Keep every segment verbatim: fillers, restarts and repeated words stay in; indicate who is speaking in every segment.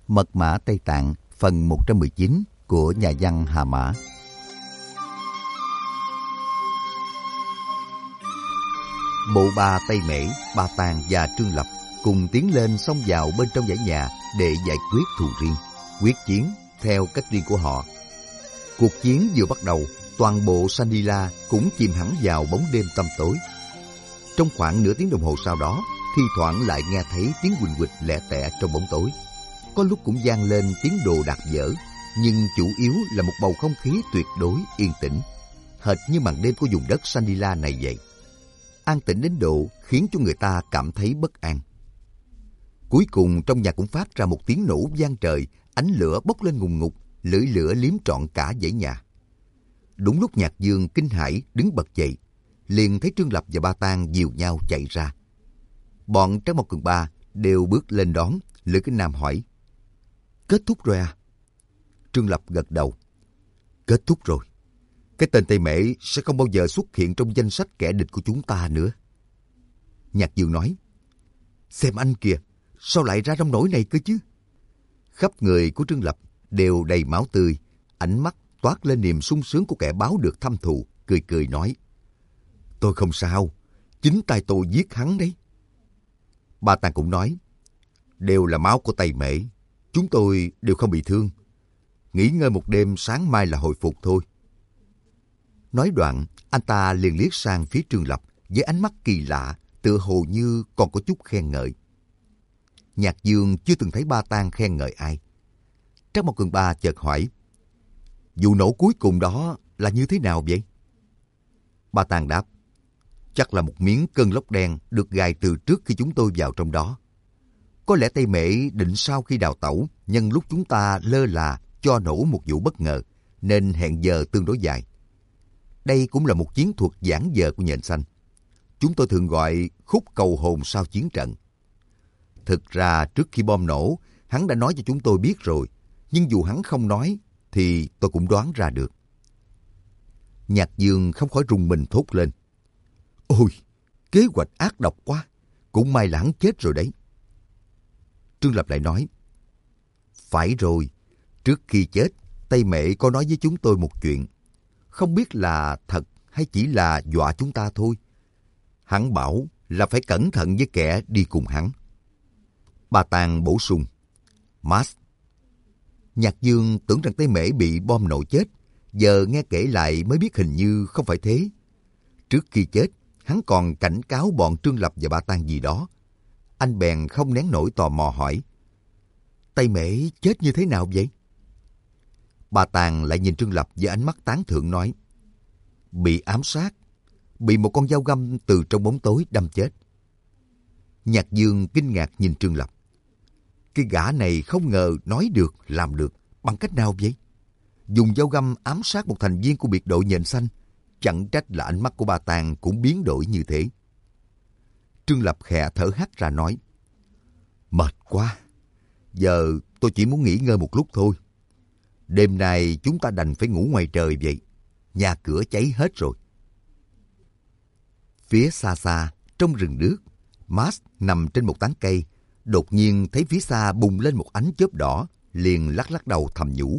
Speaker 1: Mật mã Tây Tạng phần một trăm mười chín của nhà văn Hà Mã. Bộ ba Tây Mễ, Ba Tàng và Trương Lập cùng tiến lên xông vào bên trong dãy nhà để giải quyết thù riêng, quyết chiến theo cách riêng của họ. Cuộc chiến vừa bắt đầu, toàn bộ Sandila cũng chìm hẳn vào bóng đêm tăm tối. Trong khoảng nửa tiếng đồng hồ sau đó, thi thoảng lại nghe thấy tiếng huỳnh huỳnh lẹ tẻ trong bóng tối. Có lúc cũng vang lên tiếng đồ đạc dở, nhưng chủ yếu là một bầu không khí tuyệt đối yên tĩnh, hệt như màn đêm của vùng đất Sandila này vậy. An tĩnh đến độ khiến cho người ta cảm thấy bất an. Cuối cùng trong nhà cũng phát ra một tiếng nổ vang trời, ánh lửa bốc lên ngùn ngụt, lưỡi lửa liếm trọn cả dãy nhà. Đúng lúc Nhạc Dương kinh hãi đứng bật dậy, liền thấy Trương Lập và Ba Tang dìu nhau chạy ra. Bọn Trác Mộc Cường Ba đều bước lên đón. Lữ Kinh Nam hỏi: "Kết thúc rồi à?" Trương Lập gật đầu: "Kết thúc rồi. Cái tên Tây Mễ sẽ không bao giờ xuất hiện trong danh sách kẻ địch của chúng ta nữa." Nhạc Dương nói: "Xem anh kìa, sao lại ra nông nỗi này cơ chứ?" Khắp người của Trương Lập đều đầy máu tươi, ánh mắt toát lên niềm sung sướng của kẻ báo được thâm thù, cười cười nói: "Tôi không sao, chính tay tôi giết hắn đấy." Ba Tàng cũng nói: "Đều là máu của Tây Mễ, chúng tôi đều không bị thương. Nghỉ ngơi một đêm, sáng mai là hồi phục thôi." Nói đoạn, anh ta liền liếc sang phía Trương Lập với ánh mắt kỳ lạ, tựa hồ như còn có chút khen ngợi. Nhạc Dương chưa từng thấy Ba Tang khen ngợi ai. Trác Mộc Cường Ba chợt hỏi: "Vụ nổ cuối cùng đó là như thế nào vậy?" Ba Tang đáp: "Chắc là một miếng cơn lốc đen được gài từ trước khi chúng tôi vào trong đó. Có lẽ Tây Mễ định sau khi đào tẩu, nhân lúc chúng ta lơ là cho nổ một vụ bất ngờ, nên hẹn giờ tương đối dài. Đây cũng là một chiến thuật giản giờ của nhện xanh. Chúng tôi thường gọi khúc cầu hồn sau chiến trận. Thực ra trước khi bom nổ, hắn đã nói cho chúng tôi biết rồi, nhưng dù hắn không nói, thì tôi cũng đoán ra được." Nhạc Dương không khỏi rùng mình thốt lên: "Ôi, kế hoạch ác độc quá, cũng may là hắn chết rồi đấy." Trương Lập lại nói: "Phải rồi, trước khi chết, Tây Mễ có nói với chúng tôi một chuyện. Không biết là thật hay chỉ là dọa chúng ta thôi. Hắn bảo là phải cẩn thận với kẻ đi cùng hắn." Ba Tang bổ sung: "Mas." Nhạc Dương tưởng rằng Tây Mễ bị bom nổ chết, giờ nghe kể lại mới biết hình như không phải thế. Trước khi chết, hắn còn cảnh cáo bọn Trương Lập và Ba Tang gì đó. Anh bèn không nén nổi tò mò hỏi: "Tây Mễ chết như thế nào vậy?" Ba Tang lại nhìn Trương Lập với ánh mắt tán thưởng nói: "Bị ám sát, bị một con dao găm từ trong bóng tối đâm chết." Nhạc Dương kinh ngạc nhìn Trương Lập. Cái gã này không ngờ nói được, làm được, bằng cách nào vậy? Dùng dao găm ám sát một thành viên của biệt đội nhện xanh, chẳng trách là ánh mắt của Ba Tang cũng biến đổi như thế. Trương Lập khẽ thở hắt ra nói: "Mệt quá, giờ tôi chỉ muốn nghỉ ngơi một lúc thôi. Đêm nay chúng ta đành phải ngủ ngoài trời vậy, nhà cửa cháy hết rồi." Phía xa xa, trong rừng nước, Mas nằm trên một tán cây, đột nhiên thấy phía xa bùng lên một ánh chớp đỏ, liền lắc lắc đầu thầm nhủ: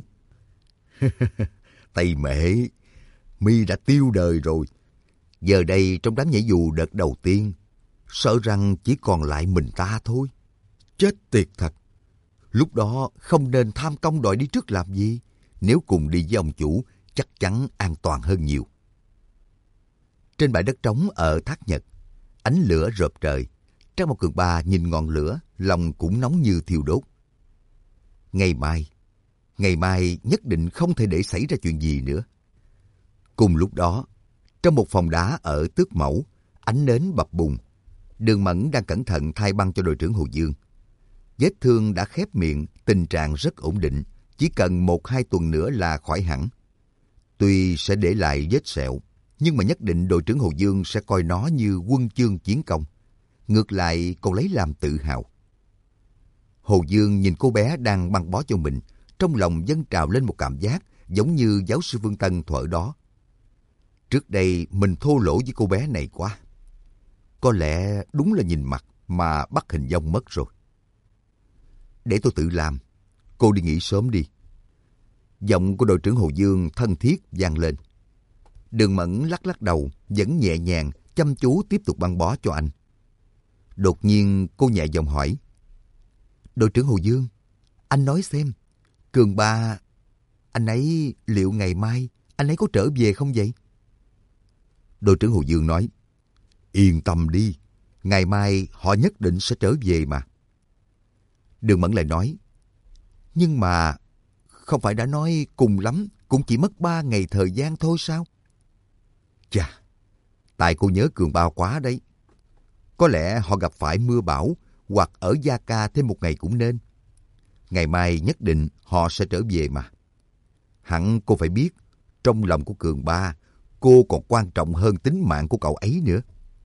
Speaker 1: "Tây Mễ, mi đã tiêu đời rồi. Giờ đây trong đám nhảy dù đợt đầu tiên, sợ rằng chỉ còn lại mình ta thôi. Chết tiệt thật. Lúc đó không nên tham công đòi đi trước làm gì. Nếu cùng đi với ông chủ, chắc chắn an toàn hơn nhiều." Trên bãi đất trống ở Thác Nhật, ánh lửa rợp trời. Trác Mộc Cường Ba nhìn ngọn lửa, lòng cũng nóng như thiêu đốt. Ngày mai, ngày mai nhất định không thể để xảy ra chuyện gì nữa. Cùng lúc đó, trong một phòng đá ở Tước Mẫu, ánh nến bập bùng. Đường Mẫn đang cẩn thận thay băng cho đội trưởng Hồ Dương. Vết thương đã khép miệng, tình trạng rất ổn định, chỉ cần một hai tuần nữa là khỏi hẳn. Tuy sẽ để lại vết sẹo, nhưng mà nhất định đội trưởng Hồ Dương sẽ coi nó như huân chương chiến công. Ngược lại còn lấy làm tự hào. Hồ Dương nhìn cô bé đang băng bó cho mình, trong lòng dâng trào lên một cảm giác giống như giáo sư Vương Tân thuở đó. Trước đây mình thô lỗ với cô bé này quá. Có lẽ đúng là nhìn mặt mà bắt hình dong mất rồi. Để tôi tự làm. cô đi nghỉ sớm đi. Giọng của đội trưởng Hồ Dương thân thiết vang lên. Đường Mẫn lắc lắc đầu, vẫn nhẹ nhàng, chăm chú tiếp tục băng bó cho anh. Đột nhiên cô nhẹ giọng hỏi. Đội trưởng Hồ Dương, anh nói xem, Cường Ba, anh ấy liệu ngày mai anh ấy có trở về không vậy? Đội trưởng Hồ Dương nói. Yên tâm đi, ngày mai họ nhất định sẽ trở về mà. Đường Mẫn lại nói. Nhưng mà không phải đã nói cùng lắm cũng chỉ mất ba ngày thời gian thôi sao? Chà, tại cô nhớ Cường Ba quá đấy. Có lẽ họ gặp phải mưa bão hoặc ở Gia Ca thêm một ngày cũng nên. Ngày mai nhất định họ sẽ trở về mà. Hẳn cô phải biết, trong lòng của Cường Ba, cô còn quan trọng hơn tính mạng của cậu ấy nữa.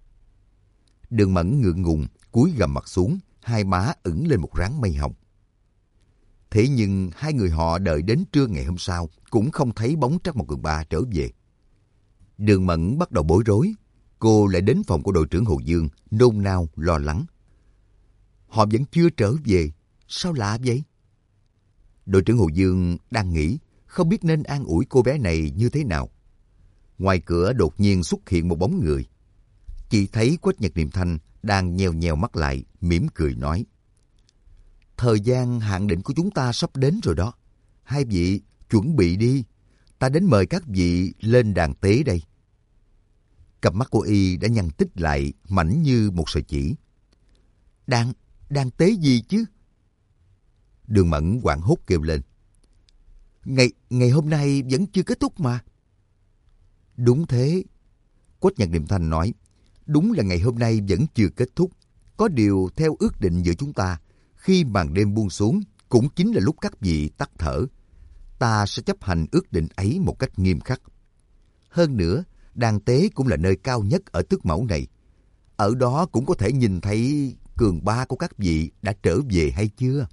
Speaker 1: Đường Mẫn ngượng ngùng, cúi gằm mặt xuống, hai má ửng lên một ráng mây hồng. Thế nhưng hai người họ đợi đến trưa ngày hôm sau cũng không thấy bóng Trắc Mộc Cường Ba trở về. Đường Mẫn bắt đầu bối rối. Cô lại đến phòng của đội trưởng Hồ Dương, nôn nao lo lắng. Họ vẫn chưa trở về, sao lạ vậy? Đội trưởng Hồ Dương đang nghĩ, không biết nên an ủi cô bé này như thế nào. Ngoài cửa đột nhiên xuất hiện một bóng người. Chị thấy Quách Nhật Niệm Thanh đang nheo nheo mắt lại, mỉm cười nói. Thời gian hạn định của chúng ta sắp đến rồi đó. Hai vị chuẩn bị đi, ta đến mời các vị lên đàn tế đây. Cặp mắt của y đã nhăn tít lại, mảnh như một sợi chỉ. Đàn, đàn tế gì chứ? Đường Mẫn hoảng hốt kêu lên. Ngày, ngày hôm nay vẫn chưa kết thúc mà. Đúng thế. Quách Nhật Niệm Thanh nói. Đúng là ngày hôm nay vẫn chưa kết thúc. Có điều theo ước định giữa chúng ta, khi màn đêm buông xuống, cũng chính là lúc các vị tắt thở. Ta sẽ chấp hành ước định ấy một cách nghiêm khắc. Hơn nữa, đàn tế cũng là nơi cao nhất ở tước mẫu này. Ở đó cũng có thể nhìn thấy Cường Ba của các vị đã trở về hay chưa?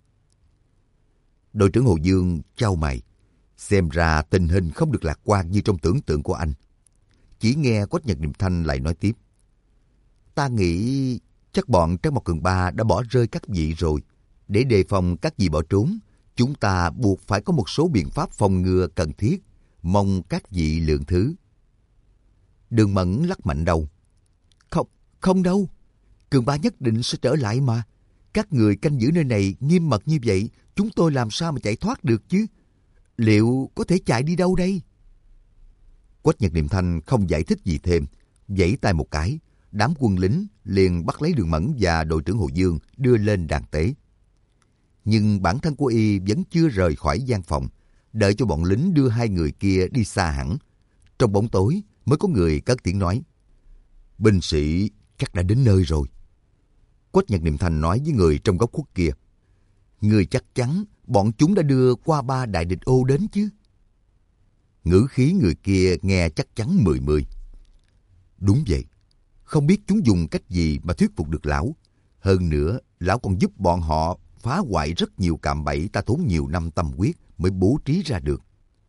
Speaker 1: Đội trưởng Hồ Dương chau mày. Xem ra tình hình không được lạc quan như trong tưởng tượng của anh. Chỉ nghe Quách Nhật Niệm Thanh lại nói tiếp. Ta nghĩ chắc bọn Trắc Mộc Cường Ba đã bỏ rơi các vị rồi. Để đề phòng các vị bỏ trốn, chúng ta buộc phải có một số biện pháp phòng ngừa cần thiết. Mong các vị lượng thứ. Đường Mẫn lắc mạnh đầu. Không, không đâu. Cường Ba nhất định sẽ trở lại mà. Các người canh giữ nơi này nghiêm mật như vậy, chúng tôi làm sao mà chạy thoát được chứ? Liệu có thể chạy đi đâu đây? Quách Nhật Niệm Thanh không giải thích gì thêm, vẫy tay một cái, đám quân lính liền bắt lấy Đường Mẫn và đội trưởng Hồ Dương đưa lên đàn tế. Nhưng bản thân của y vẫn chưa rời khỏi gian phòng, đợi cho bọn lính đưa hai người kia đi xa hẳn. Trong bóng tối mới có người cất tiếng nói. Binh sĩ chắc đã đến nơi rồi. Quách Nhật Niệm Thanh nói với người trong góc khuất kia. Người chắc chắn bọn chúng đã đưa qua ba đại địch ô đến chứ? Ngữ khí người kia nghe chắc chắn mười mười. Đúng vậy. Không biết chúng dùng cách gì mà thuyết phục được lão. Hơn nữa, lão còn giúp bọn họ phá hoại rất nhiều cạm bẫy ta tốn nhiều năm tâm huyết mới bố trí ra được.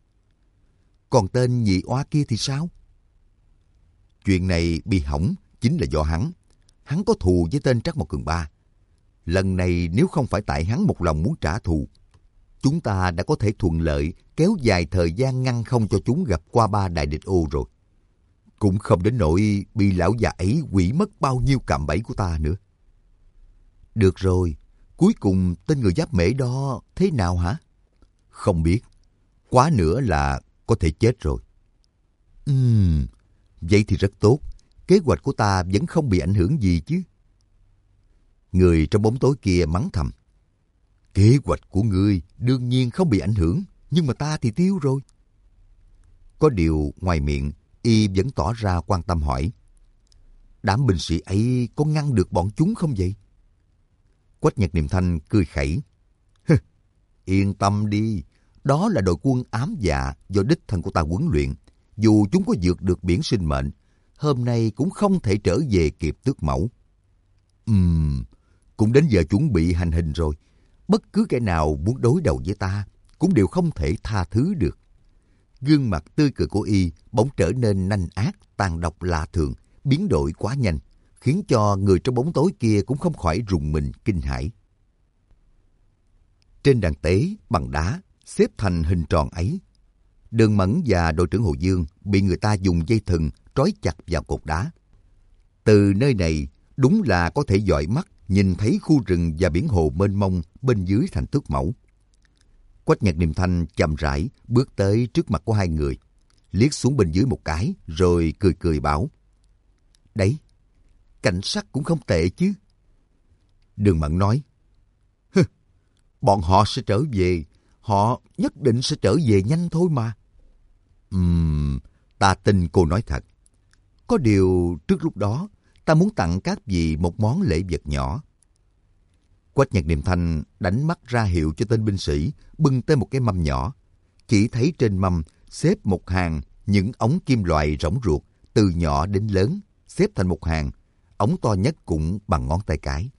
Speaker 1: Còn tên nhị oa kia thì sao? Chuyện này bị hỏng chính là do hắn. Hắn có thù với tên Trắc Mộc Cường Ba. Lần này nếu không phải tại hắn một lòng muốn trả thù, chúng ta đã có thể thuận lợi kéo dài thời gian ngăn không cho chúng gặp qua ba đại địch ô rồi. Cũng không đến nỗi bị lão già ấy hủy mất bao nhiêu cạm bẫy của ta nữa. Được rồi, cuối cùng tên người Giáp Mễ đó thế nào hả? Không biết. Quá nữa là có thể chết rồi. Ừm, vậy thì rất tốt. Kế hoạch của ta vẫn không bị ảnh hưởng gì chứ. Người trong bóng tối kia mắng thầm. Kế hoạch của ngươi đương nhiên không bị ảnh hưởng, nhưng mà ta thì tiêu rồi. Có điều ngoài miệng, y vẫn tỏ ra quan tâm hỏi. Đám binh sĩ ấy có ngăn được bọn chúng không vậy? Quách Nhật Niệm Thanh cười khẩy. Yên tâm đi, đó là đội quân ám dạ do đích thân của ta huấn luyện. Dù chúng có vượt được biển sinh mệnh, hôm nay cũng không thể trở về kịp tước mẫu. Ừm, cũng đến giờ chuẩn bị hành hình rồi. Bất cứ kẻ nào muốn đối đầu với ta cũng đều không thể tha thứ được. Gương mặt tươi cười của y bỗng trở nên nanh ác, tàn độc lạ thường, biến đổi quá nhanh, khiến cho người trong bóng tối kia cũng không khỏi rùng mình kinh hãi. Trên đàn tế bằng đá xếp thành hình tròn ấy, Đường Mẫn và đội trưởng Hồ Dương bị người ta dùng dây thừng trói chặt vào cột đá. Từ nơi này đúng là có thể dõi mắt nhìn thấy khu rừng và biển hồ mênh mông bên dưới thành Tước Mẫu. Quách Nhật Điềm Thanh chậm rãi bước tới trước mặt của hai người, liếc xuống bên dưới một cái rồi cười cười bảo: "Đấy, cảnh sắc cũng không tệ chứ." Đường Mẫn nói: "Hừ, bọn họ sẽ trở về, họ nhất định sẽ trở về nhanh thôi mà." Ừm, ta tin cô nói thật. Có điều trước lúc đó, ta muốn tặng các vị một món lễ vật nhỏ. Quách Nhật Điềm Thanh đánh mắt ra hiệu cho tên binh sĩ bưng tới một cái mâm nhỏ. Chỉ thấy trên mâm xếp một hàng những ống kim loại rỗng ruột, từ nhỏ đến lớn, xếp thành một hàng, ống to nhất cũng bằng ngón tay cái.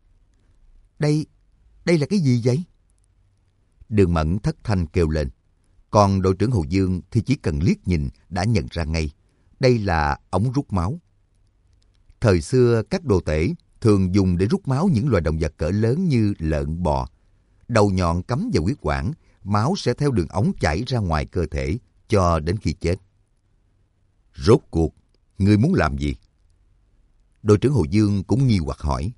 Speaker 1: Đây, đây là cái gì vậy? Đường Mẫn thất thanh kêu lên. Còn đội trưởng Hồ Dương thì chỉ cần liếc nhìn đã nhận ra ngay. Đây là ống rút máu. Thời xưa các đồ tể thường dùng để rút máu những loài động vật cỡ lớn như lợn, bò. Đầu nhọn cắm vào huyết quản, máu sẽ theo đường ống chảy ra ngoài cơ thể cho đến khi chết. Rốt cuộc, ngươi muốn làm gì? Đội trưởng Hồ Dương cũng nghi hoặc hỏi.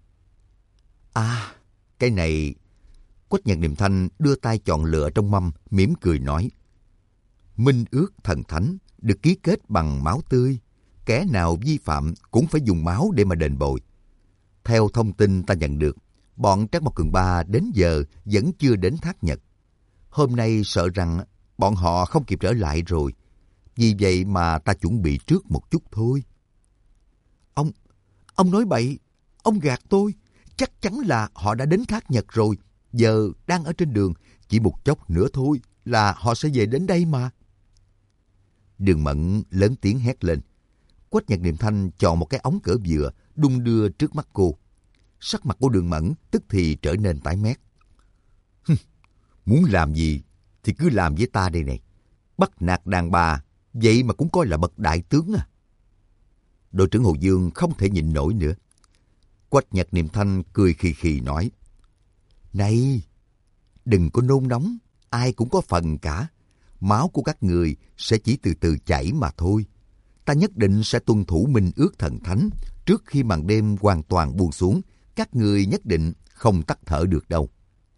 Speaker 1: À, cái này... Quách Nhật Điềm Thanh đưa tay chọn lựa trong mâm, mỉm cười nói. Minh ước thần thánh được ký kết bằng máu tươi. Kẻ nào vi phạm cũng phải dùng máu để mà đền bồi. Theo thông tin ta nhận được, bọn Trác Mộc Cường Ba đến giờ vẫn chưa đến Thác Nhật. Hôm nay sợ rằng bọn họ không kịp trở lại rồi. Vì vậy mà ta chuẩn bị trước một chút thôi. Ông, ông nói bậy, ông gạt tôi. Chắc chắn là họ đã đến Thác Nhật rồi. Giờ đang ở trên đường, chỉ một chốc nữa thôi là họ sẽ về đến đây mà. Đường Mẫn lớn tiếng hét lên. Quách Nhật Điềm Thanh chọn một cái ống cỡ vừa, đung đưa trước mắt cô. Sắc mặt của Đường Mẫn tức thì trở nên tái mét. Muốn làm gì thì cứ làm với ta đây này. Bắt nạt đàn bà, vậy mà cũng coi là bậc đại tướng à. Đội trưởng Hồ Dương không thể nhịn nổi nữa. Quách Nhật Điềm Thanh cười khì khì nói. Này, đừng có nôn nóng, ai cũng có phần cả. Máu của các người sẽ chỉ từ từ chảy mà thôi. Ta nhất định sẽ tuân thủ minh ước thần thánh. Trước khi màn đêm hoàn toàn buông xuống, các người nhất định không tắt thở được đâu.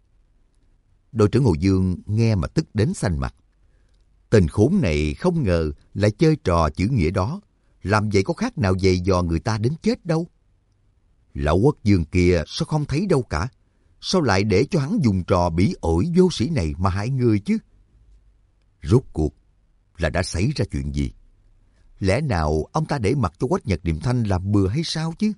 Speaker 1: Đội trưởng Hồ Dương nghe mà tức đến xanh mặt. Tên khốn này không ngờ lại chơi trò chữ nghĩa đó. Làm vậy có khác nào dày dò người ta đến chết đâu. Lão Quốc Dương kia sao không thấy đâu cả. Sao lại để cho hắn dùng trò bỉ ổi vô sĩ này mà hại người chứ? Rốt cuộc là đã xảy ra chuyện gì? Lẽ nào ông ta để mặc cho Quách Nhật Điềm Thanh làm bừa hay sao chứ?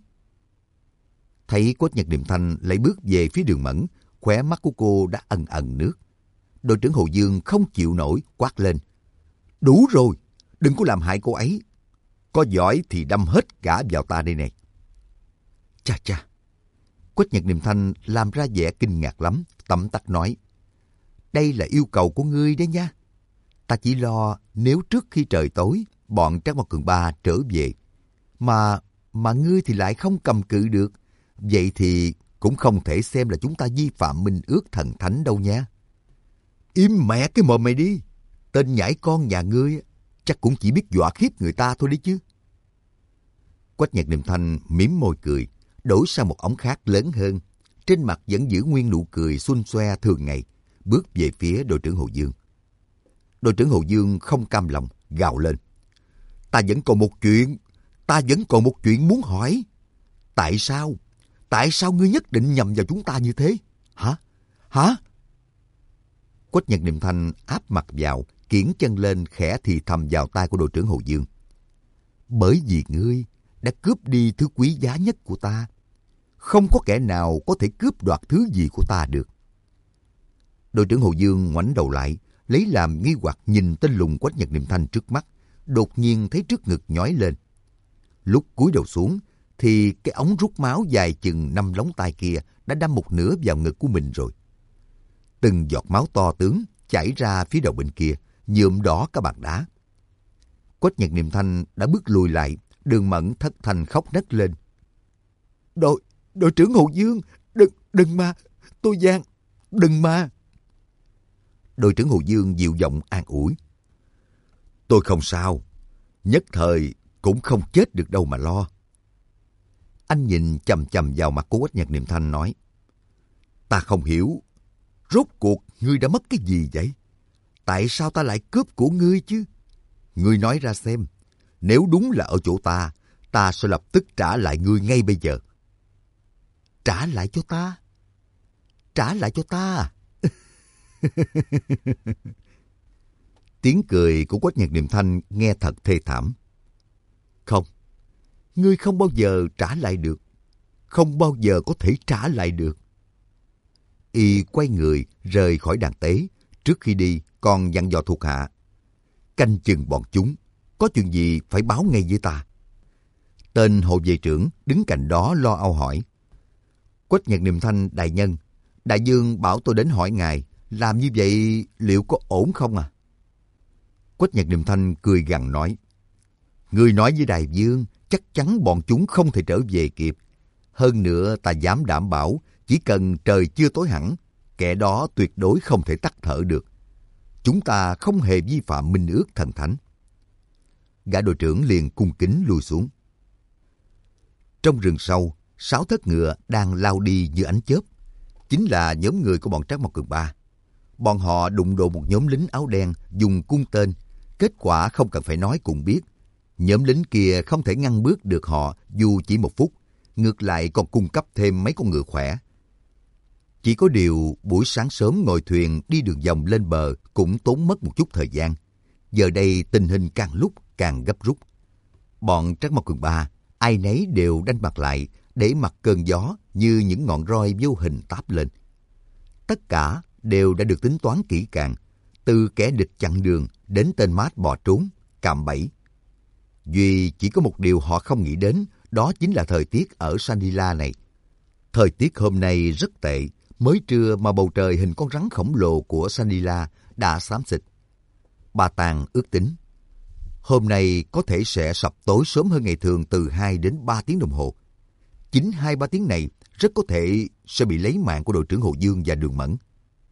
Speaker 1: Thấy Quách Nhật Điềm Thanh lại bước về phía Đường Mẫn, khóe mắt của cô đã ẩn ẩn nước. Đội trưởng Hồ Dương không chịu nổi, quát lên. Đủ rồi, đừng có làm hại cô ấy. Có giỏi thì đâm hết cả vào ta đây này. Chà chà. Quách Nhật Điềm Thanh làm ra vẻ kinh ngạc lắm, tấm tắc nói. Đây là yêu cầu của ngươi đấy nha. Ta chỉ lo nếu trước khi trời tối, bọn Trác Mộc Cường Ba trở về. Mà, mà ngươi thì lại không cầm cự được. Vậy thì cũng không thể xem là chúng ta vi phạm minh ước thần thánh đâu nha. Im mẹ cái mồm mày đi. Tên nhãi con nhà ngươi chắc cũng chỉ biết dọa khiếp người ta thôi đấy chứ. Quách Nhật Điềm Thanh mím môi cười, đổi sang một ống khác lớn hơn. Trên mặt vẫn giữ nguyên nụ cười xuân xoe thường ngày, bước về phía đội trưởng Hồ Dương. Đội trưởng Hồ Dương không cam lòng, gào lên. Ta vẫn còn một chuyện, ta vẫn còn một chuyện muốn hỏi. Tại sao? Tại sao ngươi nhất định nhầm vào chúng ta như thế? Hả? Hả? Quách Nhật Điềm Thanh áp mặt vào, kiễng chân lên khẽ thì thầm vào tai của đội trưởng Hồ Dương. Bởi vì ngươi đã cướp đi thứ quý giá nhất của ta. Không có kẻ nào có thể cướp đoạt thứ gì của ta được. Đội trưởng Hồ Dương ngoảnh đầu lại, lấy làm nghi hoặc nhìn tên lùn Quách Nhật Điềm Thanh trước mắt, đột nhiên thấy trước ngực nhói lên. Lúc cúi đầu xuống, thì cái ống rút máu dài chừng năm lóng tay kia đã đâm một nửa vào ngực của mình rồi. Từng giọt máu to tướng chảy ra phía đầu bên kia, nhuộm đỏ cả bàn đá. Quách Nhật Điềm Thanh đã bước lùi lại, Đường Mẫn thất thanh khóc nấc lên. Đội, đội trưởng Hồ Dương, đừng, đừng mà, tôi gian, đừng mà. Đội trưởng Hồ Dương dịu giọng an ủi. Tôi không sao, nhất thời cũng không chết được đâu mà lo. Anh nhìn chằm chằm vào mặt của Quách Nhật Niệm Thanh nói. Ta không hiểu, rốt cuộc ngươi đã mất cái gì vậy? Tại sao ta lại cướp của ngươi chứ? Ngươi nói ra xem, nếu đúng là ở chỗ ta, ta sẽ lập tức trả lại ngươi ngay bây giờ. Trả lại cho ta? Trả lại cho ta? Tiếng cười của Quách Nhật Niệm Thanh nghe thật thê thảm. Không, ngươi không bao giờ trả lại được. Không bao giờ có thể trả lại được. Y quay người rời khỏi đàn tế, trước khi đi còn dặn dò thuộc hạ. Canh chừng bọn chúng, có chuyện gì phải báo ngay với ta. Tên hộ vệ trưởng đứng cạnh đó lo âu hỏi. Quách Nhật Niệm Thanh đại nhân, đại vương bảo tôi đến hỏi ngài, làm như vậy liệu có ổn không à? Quách Nhật Niệm Thanh cười gằn nói. Ngươi nói với đại vương, chắc chắn bọn chúng không thể trở về kịp. Hơn nữa ta dám đảm bảo, chỉ cần trời chưa tối hẳn, kẻ đó tuyệt đối không thể tắt thở được. Chúng ta không hề vi phạm minh ước thần thánh. Gã đội trưởng liền cung kính lui xuống. Trong rừng sâu, sáu thất ngựa đang lao đi như ánh chớp. Chính là nhóm người của bọn Trác Mộc Cường Ba. Bọn họ đụng độ một nhóm lính áo đen dùng cung tên. Kết quả không cần phải nói cũng biết. Nhóm lính kia không thể ngăn bước được họ dù chỉ một phút. Ngược lại còn cung cấp thêm mấy con ngựa khỏe. Chỉ có điều buổi sáng sớm ngồi thuyền đi đường vòng lên bờ cũng tốn mất một chút thời gian. Giờ đây tình hình càng lúc càng gấp rút. Bọn Trác Mộc Cường Ba ai nấy đều đanh mặt lại để mặc cơn gió như những ngọn roi vô hình táp lên. Tất cả đều đã được tính toán kỹ càng, từ kẻ địch chặn đường đến tên mát bò trốn, cạm bẫy. Duy chỉ có một điều họ không nghĩ đến, đó chính là thời tiết ở Sanila này. Thời tiết hôm nay rất tệ, mới trưa mà bầu trời hình con rắn khổng lồ của Sanila đã xám xịt. Ba Tàng ước tính, hôm nay có thể sẽ sập tối sớm hơn ngày thường từ hai đến ba tiếng đồng hồ. Chính hai ba tiếng này rất có thể sẽ bị lấy mạng của đội trưởng Hồ Dương và Đường Mẫn.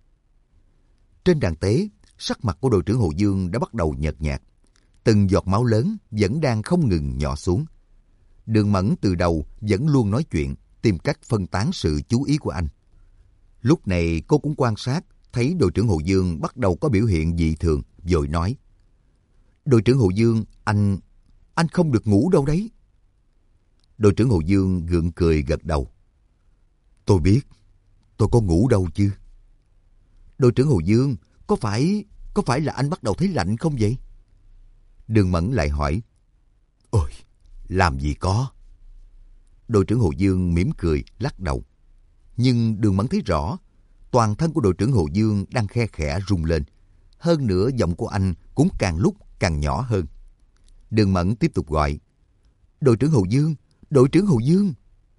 Speaker 1: Trên đàn tế, sắc mặt của đội trưởng Hồ Dương đã bắt đầu nhợt nhạt. Từng giọt máu lớn vẫn đang không ngừng nhỏ xuống. Đường Mẫn từ đầu vẫn luôn nói chuyện, tìm cách phân tán sự chú ý của anh. Lúc này cô cũng quan sát, thấy đội trưởng Hồ Dương bắt đầu có biểu hiện dị thường, vội nói. Đội trưởng Hồ Dương, anh... anh không được ngủ đâu đấy. Đội trưởng Hồ Dương gượng cười gật đầu. Tôi biết, tôi có ngủ đâu chứ. Đội trưởng Hồ Dương, có phải... có phải là anh bắt đầu thấy lạnh không vậy? Đường Mẫn lại hỏi. Ôi, làm gì có. Đội trưởng Hồ Dương mỉm cười, lắc đầu. Nhưng Đường Mẫn thấy rõ, toàn thân của đội trưởng Hồ Dương đang khe khẽ rung lên. Hơn nữa giọng của anh cũng càng lúc càng nhỏ hơn. Đường Mẫn tiếp tục gọi. Đội trưởng Hồ Dương, đội trưởng Hồ Dương.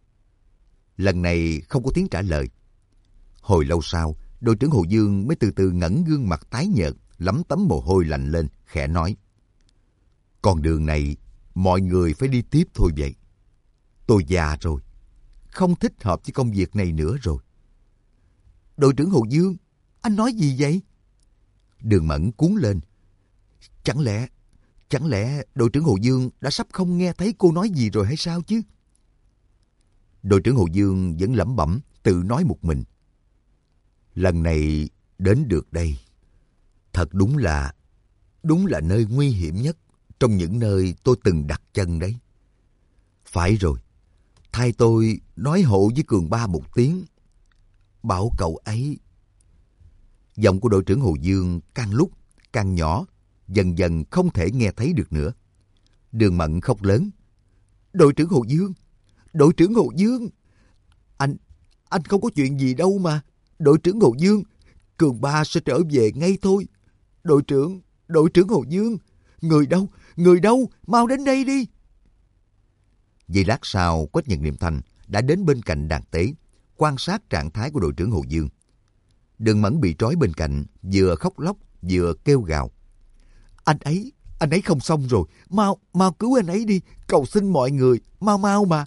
Speaker 1: Lần này không có tiếng trả lời. Hồi lâu sau, đội trưởng Hồ Dương mới từ từ ngẩng gương mặt tái nhợt, lấm tấm mồ hôi lạnh lên, khẽ nói. Con đường này, mọi người phải đi tiếp thôi vậy. Tôi già rồi, không thích hợp với công việc này nữa rồi. Đội trưởng Hồ Dương, anh nói gì vậy? Đường Mẫn cuống lên. Chẳng lẽ, chẳng lẽ đội trưởng Hồ Dương đã sắp không nghe thấy cô nói gì rồi hay sao chứ? Đội trưởng Hồ Dương vẫn lẩm bẩm, tự nói một mình. Lần này đến được đây, thật đúng là, đúng là nơi nguy hiểm nhất trong những nơi tôi từng đặt chân đấy. Phải rồi, thay tôi nói hộ với Cường Ba một tiếng, bảo cậu ấy. Giọng của đội trưởng Hồ Dương càng lúc càng nhỏ, dần dần không thể nghe thấy được nữa. Đường Mẫn khóc lớn. Đội trưởng Hồ Dương, đội trưởng Hồ Dương, anh, anh không có chuyện gì đâu mà. Đội trưởng Hồ Dương, Cường Ba sẽ trở về ngay thôi. Đội trưởng, đội trưởng Hồ Dương, người đâu, người đâu, mau đến đây đi. Giây lát sau, Quách Nhật Niệm Thanh đã đến bên cạnh đàn tế, quan sát trạng thái của đội trưởng Hồ Dương. Đường Mẫn bị trói bên cạnh, vừa khóc lóc, vừa kêu gào. Anh ấy, anh ấy không xong rồi, mau, mau cứu anh ấy đi, cầu xin mọi người, mau mau mà.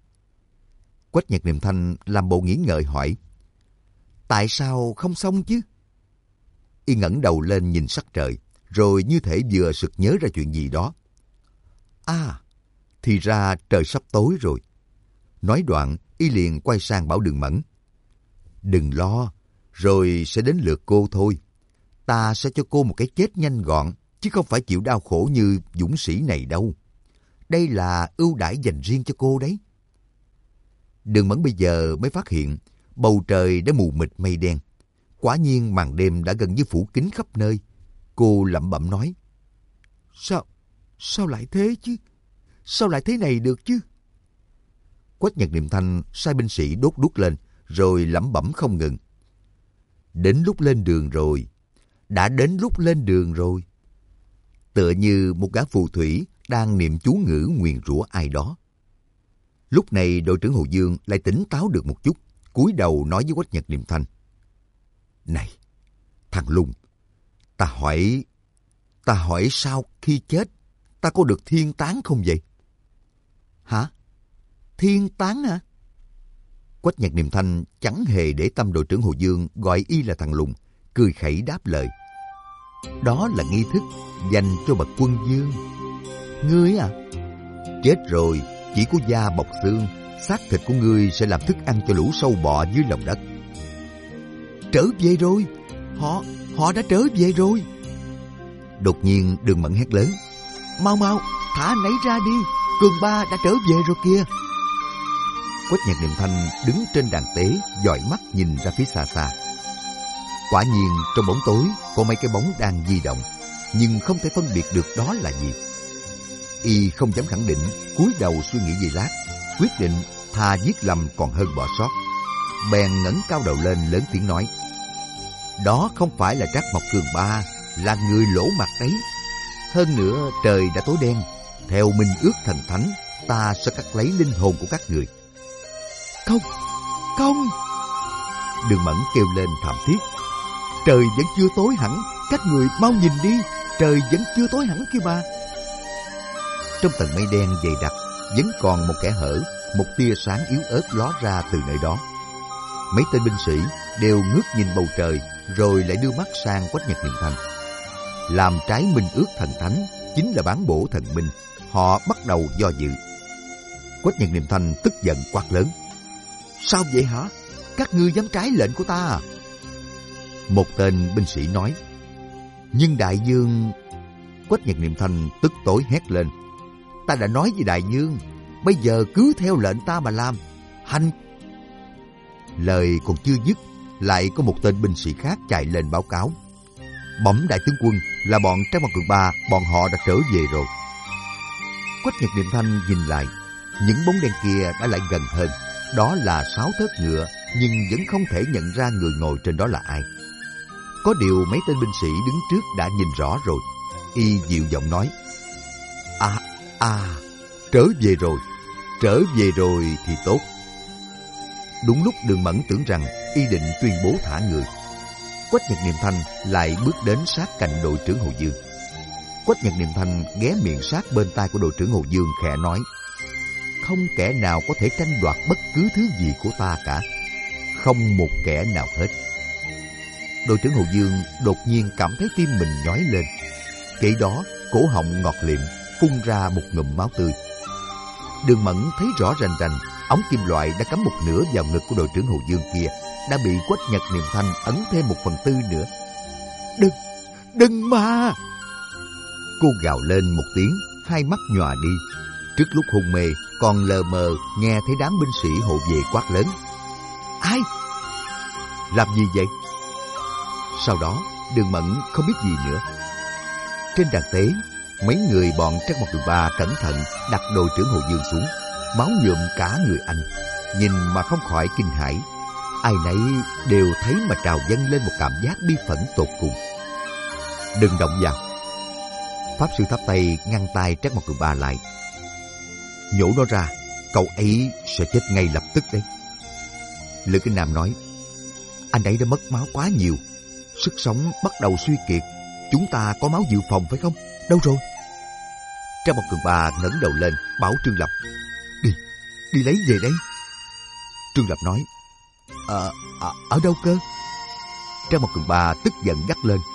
Speaker 1: Quách Nhật Niệm Thanh làm bộ nghĩ ngợi hỏi. Tại sao không xong chứ? Y ngẩng đầu lên nhìn sắc trời, rồi như thể vừa sực nhớ ra chuyện gì đó. À, thì ra trời sắp tối rồi. Nói đoạn, Y liền quay sang bảo Đường Mẫn. Đừng lo, rồi sẽ đến lượt cô thôi. Ta sẽ cho cô một cái chết nhanh gọn, chứ không phải chịu đau khổ như dũng sĩ này đâu. Đây là ưu đãi dành riêng cho cô đấy. Đường Mẫn bây giờ mới phát hiện bầu trời đã mù mịt mây đen. Quả nhiên màn đêm đã gần như phủ kín khắp nơi. Cô lẩm bẩm nói. Sao, sao lại thế chứ? Sao lại thế này được chứ? Quách Nhật Niệm Thanh sai binh sĩ đốt đuốc lên, rồi lẩm bẩm không ngừng. Đến lúc lên đường rồi. Đã đến lúc lên đường rồi. Tựa như một gã phù thủy đang niệm chú ngữ nguyền rủa ai đó. Lúc này đội trưởng Hồ Dương lại tỉnh táo được một chút, cúi đầu nói với Quách Nhật Niệm Thanh. Này, thằng Lùng, ta hỏi, ta hỏi sao khi chết ta có được thiên tán không vậy? Hả? Thiên tán hả? Quách Nhật Niệm Thanh chẳng hề để tâm đội trưởng Hồ Dương gọi y là thằng Lùng, cười khẩy đáp lời. Đó là nghi thức dành cho bậc quân vương. Ngươi à? Chết rồi, chỉ có da bọc xương, xác thịt của ngươi sẽ làm thức ăn cho lũ sâu bọ dưới lòng đất. Trở về rồi, họ, họ đã trở về rồi. Đột nhiên Đường Mẫn hét lớn. Mau mau, thả anh ấy ra đi, Cường Ba đã trở về rồi kìa. Quách Nhật Niệm Thanh đứng trên đàn tế, dõi mắt nhìn ra phía xa xa. Quả nhiên trong bóng tối có mấy cái bóng đang di động, nhưng không thể phân biệt được đó là gì. Y không dám khẳng định, cúi đầu suy nghĩ giây lát, quyết định thà giết lầm còn hơn bỏ sót. Bèn ngẩng cao đầu lên lớn tiếng nói. Đó không phải là Trác Mộc Cường Ba, là người lỗ mặt đấy. Hơn nữa trời đã tối đen, theo minh ước thần thánh, ta sẽ cắt lấy linh hồn của các người. Không, không! Đường Mẫn kêu lên thảm thiết. Trời vẫn chưa tối hẳn, các người mau nhìn đi, trời vẫn chưa tối hẳn kia mà. Trong tầng mây đen dày đặc, vẫn còn một kẽ hở, một tia sáng yếu ớt ló ra từ nơi đó. Mấy tên binh sĩ đều ngước nhìn bầu trời, rồi lại đưa mắt sang Quách Nhật Niệm Thanh. Làm trái minh ước thần thánh chính là bán bổ thần minh, họ bắt đầu do dự. Quách Nhật Niệm Thanh tức giận quát lớn. Sao vậy hả? Các ngươi dám trái lệnh của ta à? Một tên binh sĩ nói. Nhưng đại vương... Quách Nhật Niệm Thanh tức tối hét lên. Ta đã nói với đại vương, bây giờ cứ theo lệnh ta mà làm. Hành! Lời còn chưa dứt, lại có một tên binh sĩ khác chạy lên báo cáo. Bẩm đại tướng quân, là bọn Trác Mộc Cường Ba, bọn họ đã trở về rồi. Quách Nhật Niệm Thanh nhìn lại, những bóng đen kia đã lại gần hơn. Đó là sáu thớt ngựa, nhưng vẫn không thể nhận ra người ngồi trên đó là ai. Có điều mấy tên binh sĩ đứng trước đã nhìn rõ rồi. Y dịu giọng nói. À, à, trở về rồi, trở về rồi thì tốt. Đúng lúc Đường Mẫn tưởng rằng y định tuyên bố thả người, Quách Nhật Niệm Thanh lại bước đến sát cạnh đội trưởng Hồ Dương. Quách Nhật Niệm Thanh ghé miệng sát bên tai của đội trưởng Hồ Dương khẽ nói. Không kẻ nào có thể tranh đoạt bất cứ thứ gì của ta cả. Không một kẻ nào hết. Đội trưởng Hồ Dương đột nhiên cảm thấy tim mình nhói lên. Kể đó, cổ họng ngọt liệm, phun ra một ngụm máu tươi. Đường Mẫn thấy rõ rành rành, ống kim loại đã cắm một nửa vào ngực của đội trưởng Hồ Dương kia đã bị Quách Nhật Niệm Thanh ấn thêm một phần tư nữa. Đừng, đừng mà! Cô gào lên một tiếng, hai mắt nhòa đi. Trước lúc hôn mê, còn lờ mờ nghe thấy đám binh sĩ hộ vệ quát lớn. Ai? Làm gì vậy? Sau đó, Đường Mẫn không biết gì nữa. Trên đàn tế, mấy người bọn Trác Mộc Cường Ba cẩn thận đặt đội trưởng Hồ Dương xuống, máu nhuộm cả người anh. Nhìn mà không khỏi kinh hãi. Ai nấy đều thấy mà trào dâng lên một cảm giác bi phẫn tột cùng. Đừng động vào. Pháp sư thắp tay ngăn tay Trác Mộc Cường Ba lại. Nhổ nó ra, cậu ấy sẽ chết ngay lập tức đấy. Lữ Kinh Nam nói. Anh ấy đã mất máu quá nhiều, sức sống bắt đầu suy kiệt. Chúng ta có máu dự phòng phải không? Đâu rồi? Trác Mộc Cường Ba ngẩng đầu lên, bảo Trương Lập. Đi, đi lấy về đây. Trương Lập nói. Ờ, à, ở đâu cơ? Trác Mộc Cường Ba tức giận gắt lên.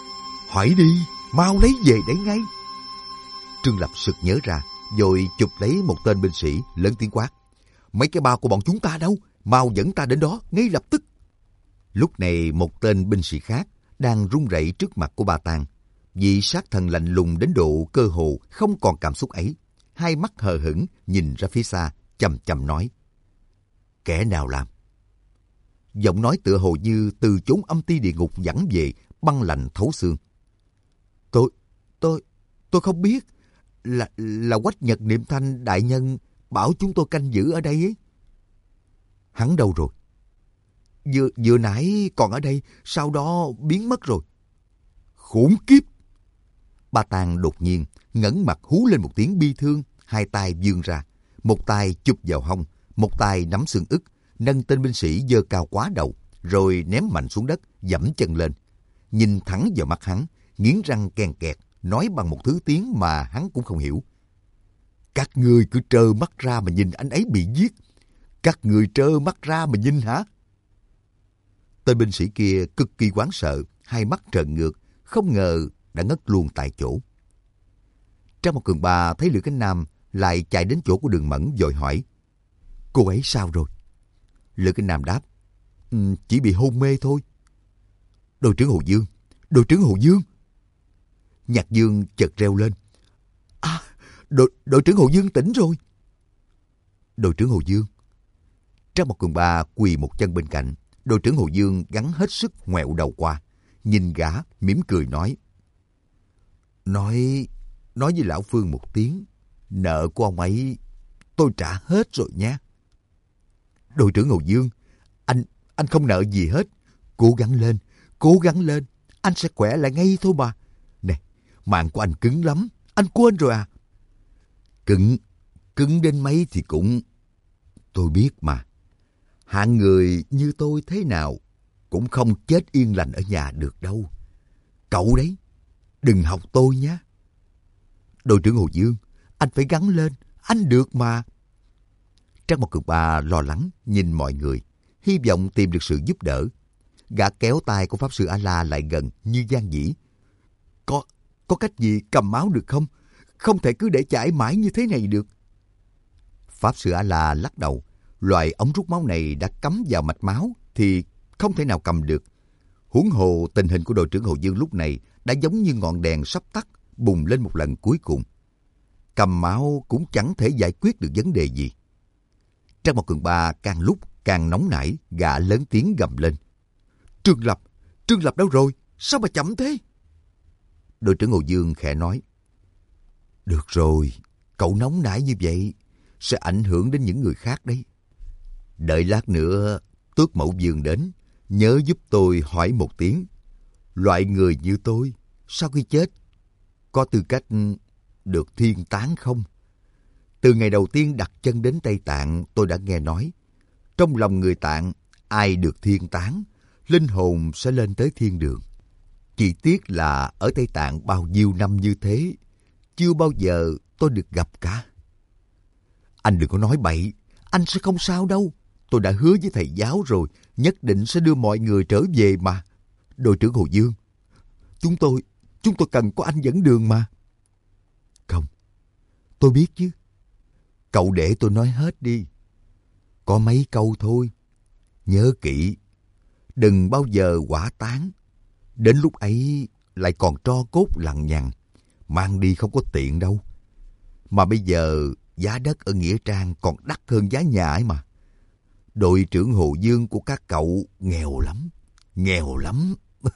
Speaker 1: Hỏi đi, mau lấy về đấy ngay. Trương Lập sực nhớ ra, rồi chụp lấy một tên binh sĩ, lớn tiếng quát. Mấy cái bao của bọn chúng ta đâu? Mau dẫn ta đến đó, ngay lập tức. Lúc này một tên binh sĩ khác đang run rẩy trước mặt của Ba Tàng. Vị sát thần lạnh lùng đến độ cơ hồ không còn cảm xúc ấy. Hai mắt hờ hững nhìn ra phía xa, chầm chầm nói. Kẻ nào làm? Giọng nói tựa hồ như từ chốn âm ti địa ngục vẳng về, băng lạnh thấu xương. Tôi, tôi, tôi không biết. Là, là Quách Nhật Niệm Thanh đại nhân bảo chúng tôi canh giữ ở đây ấy. Hắn đâu rồi? Vừa, vừa nãy còn ở đây, sau đó biến mất rồi. Khốn kiếp! Ba Tàng đột nhiên ngẩng mặt hú lên một tiếng bi thương, hai tay vươn ra, một tay chụp vào hông, một tay nắm xương ức, nâng tên binh sĩ giơ cao quá đầu, rồi ném mạnh xuống đất, giẫm chân lên, nhìn thẳng vào mắt hắn, nghiến răng ken kẹt, nói bằng một thứ tiếng mà hắn cũng không hiểu. Các ngươi cứ trơ mắt ra mà nhìn anh ấy bị giết. Các ngươi trơ mắt ra mà nhìn hả? Tên binh sĩ kia cực kỳ hoảng sợ, hai mắt trợn ngược, không ngờ đã ngất luôn tại chỗ. Trang một Cường Ba thấy Lữ Cánh Nam lại chạy đến chỗ của Đường Mẫn vội hỏi. Cô ấy sao rồi? Lữ Cánh Nam đáp. Um, chỉ bị hôn mê thôi. Đội trưởng Hồ Dương! Đội trưởng Hồ Dương! Nhạc Dương chợt reo lên. À, đội, đội trưởng Hồ Dương tỉnh rồi. Đội trưởng Hồ Dương! Trang một Cường Ba quỳ một chân bên cạnh. Đội trưởng Hồ Dương gắng hết sức ngoẹo đầu qua, nhìn gã mỉm cười nói. Nói, nói với lão Phương một tiếng, nợ của ông ấy tôi trả hết rồi nha. Đội trưởng Hồ Dương, anh, anh không nợ gì hết. Cố gắng lên, cố gắng lên, anh sẽ khỏe lại ngay thôi mà. Nè, mạng của anh cứng lắm, anh quên rồi à? Cứng, cứng đến mấy thì cũng... Tôi biết mà. Hạng người như tôi thế nào cũng không chết yên lành ở nhà được đâu. Cậu đấy, đừng học tôi nhé. Đội trưởng Hồ Dương, anh phải gắng lên, anh được mà. Trang một Cường Ba lo lắng nhìn mọi người, hy vọng tìm được sự giúp đỡ. Gã kéo tay của Pháp Sư A-La lại gần như gian dĩ. Có, có cách gì cầm máu được không? Không thể cứ để chảy mãi như thế này được. Pháp Sư A-La lắc đầu. Loại ống rút máu này đã cắm vào mạch máu thì không thể nào cầm được. Huống hồ tình hình của đội trưởng Hồ Dương lúc này đã giống như ngọn đèn sắp tắt, bùng lên một lần cuối cùng. Cầm máu cũng chẳng thể giải quyết được vấn đề gì. Trang một Cường Ba càng lúc càng nóng nảy, gã lớn tiếng gầm lên. Trương Lập, Trương Lập đâu rồi? Sao mà chậm thế? Đội trưởng Hồ Dương khẽ nói. Được rồi, cậu nóng nảy như vậy sẽ ảnh hưởng đến những người khác đấy. Đợi lát nữa Tước Mẫu Dương đến, nhớ giúp tôi hỏi một tiếng. Loại người như tôi, sau khi chết, có tư cách được thiên táng không? Từ ngày đầu tiên đặt chân đến Tây Tạng, tôi đã nghe nói, trong lòng người Tạng, ai được thiên táng, linh hồn sẽ lên tới thiên đường. Chỉ tiếc là ở Tây Tạng bao nhiêu năm như thế, chưa bao giờ tôi được gặp cả. Anh đừng có nói bậy, anh sẽ không sao đâu. Tôi đã hứa với thầy giáo rồi, nhất định sẽ đưa mọi người trở về mà. Đội trưởng Hồ Dương, chúng tôi, chúng tôi cần có anh dẫn đường mà. Không, tôi biết chứ. Cậu để tôi nói hết đi. Có mấy câu thôi. Nhớ kỹ, đừng bao giờ hỏa táng. Đến lúc ấy lại còn tro cốt lằng nhằng, mang đi không có tiện đâu. Mà bây giờ giá đất ở Nghĩa Trang còn đắt hơn giá nhà ấy mà. Đội trưởng Hồ Dương của các cậu nghèo lắm, nghèo lắm.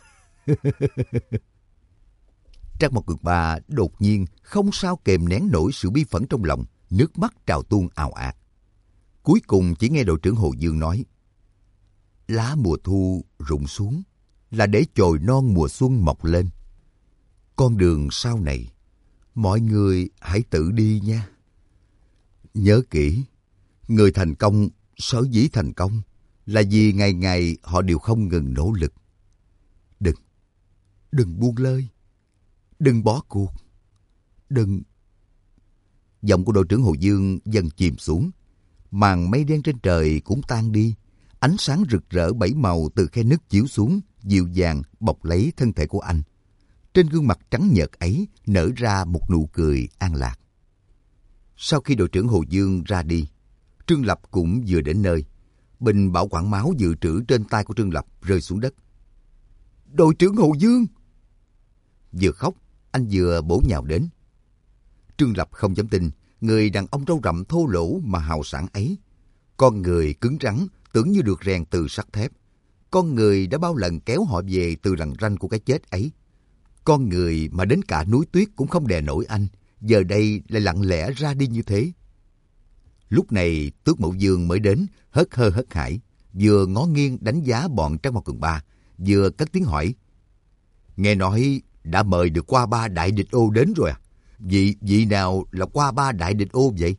Speaker 1: Trang một Cường Ba đột nhiên không sao kềm nén nổi sự bi phẫn trong lòng, nước mắt trào tuôn ào ạt. Cuối cùng chỉ nghe đội trưởng Hồ Dương nói, lá mùa thu rụng xuống là để chồi non mùa xuân mọc lên. Con đường sau này, mọi người hãy tự đi nha. Nhớ kỹ, người thành công sở dĩ thành công là vì ngày ngày họ đều không ngừng nỗ lực. Đừng, đừng buông lơi, đừng bỏ cuộc, đừng... Giọng của đội trưởng Hồ Dương dần chìm xuống, màn mây đen trên trời cũng tan đi, ánh sáng rực rỡ bảy màu từ khe nứt chiếu xuống, dịu dàng bọc lấy thân thể của anh. Trên gương mặt trắng nhợt ấy nở ra một nụ cười an lạc. Sau khi đội trưởng Hồ Dương ra đi, Trương Lập cũng vừa đến nơi. Bình bảo quản máu dự trữ trên tay của Trương Lập rơi xuống đất. Đội trưởng Hồ Dương! Vừa khóc, anh vừa bổ nhào đến. Trương Lập không dám tin, người đàn ông râu rậm thô lỗ mà hào sảng ấy. Con người cứng rắn, tưởng như được rèn từ sắt thép. Con người đã bao lần kéo họ về từ lằn ranh của cái chết ấy. Con người mà đến cả núi tuyết cũng không đè nổi anh, giờ đây lại lặng lẽ ra đi như thế. Lúc này Tước Mẫu Dương mới đến, hớt hơ hớt hải, vừa ngó nghiêng đánh giá bọn Trác Mao Cường Ba, vừa cất tiếng hỏi. Nghe nói đã mời được Qua Ba Đại Địch Ô đến rồi à? Vị, vị nào là Qua Ba Đại Địch Ô vậy?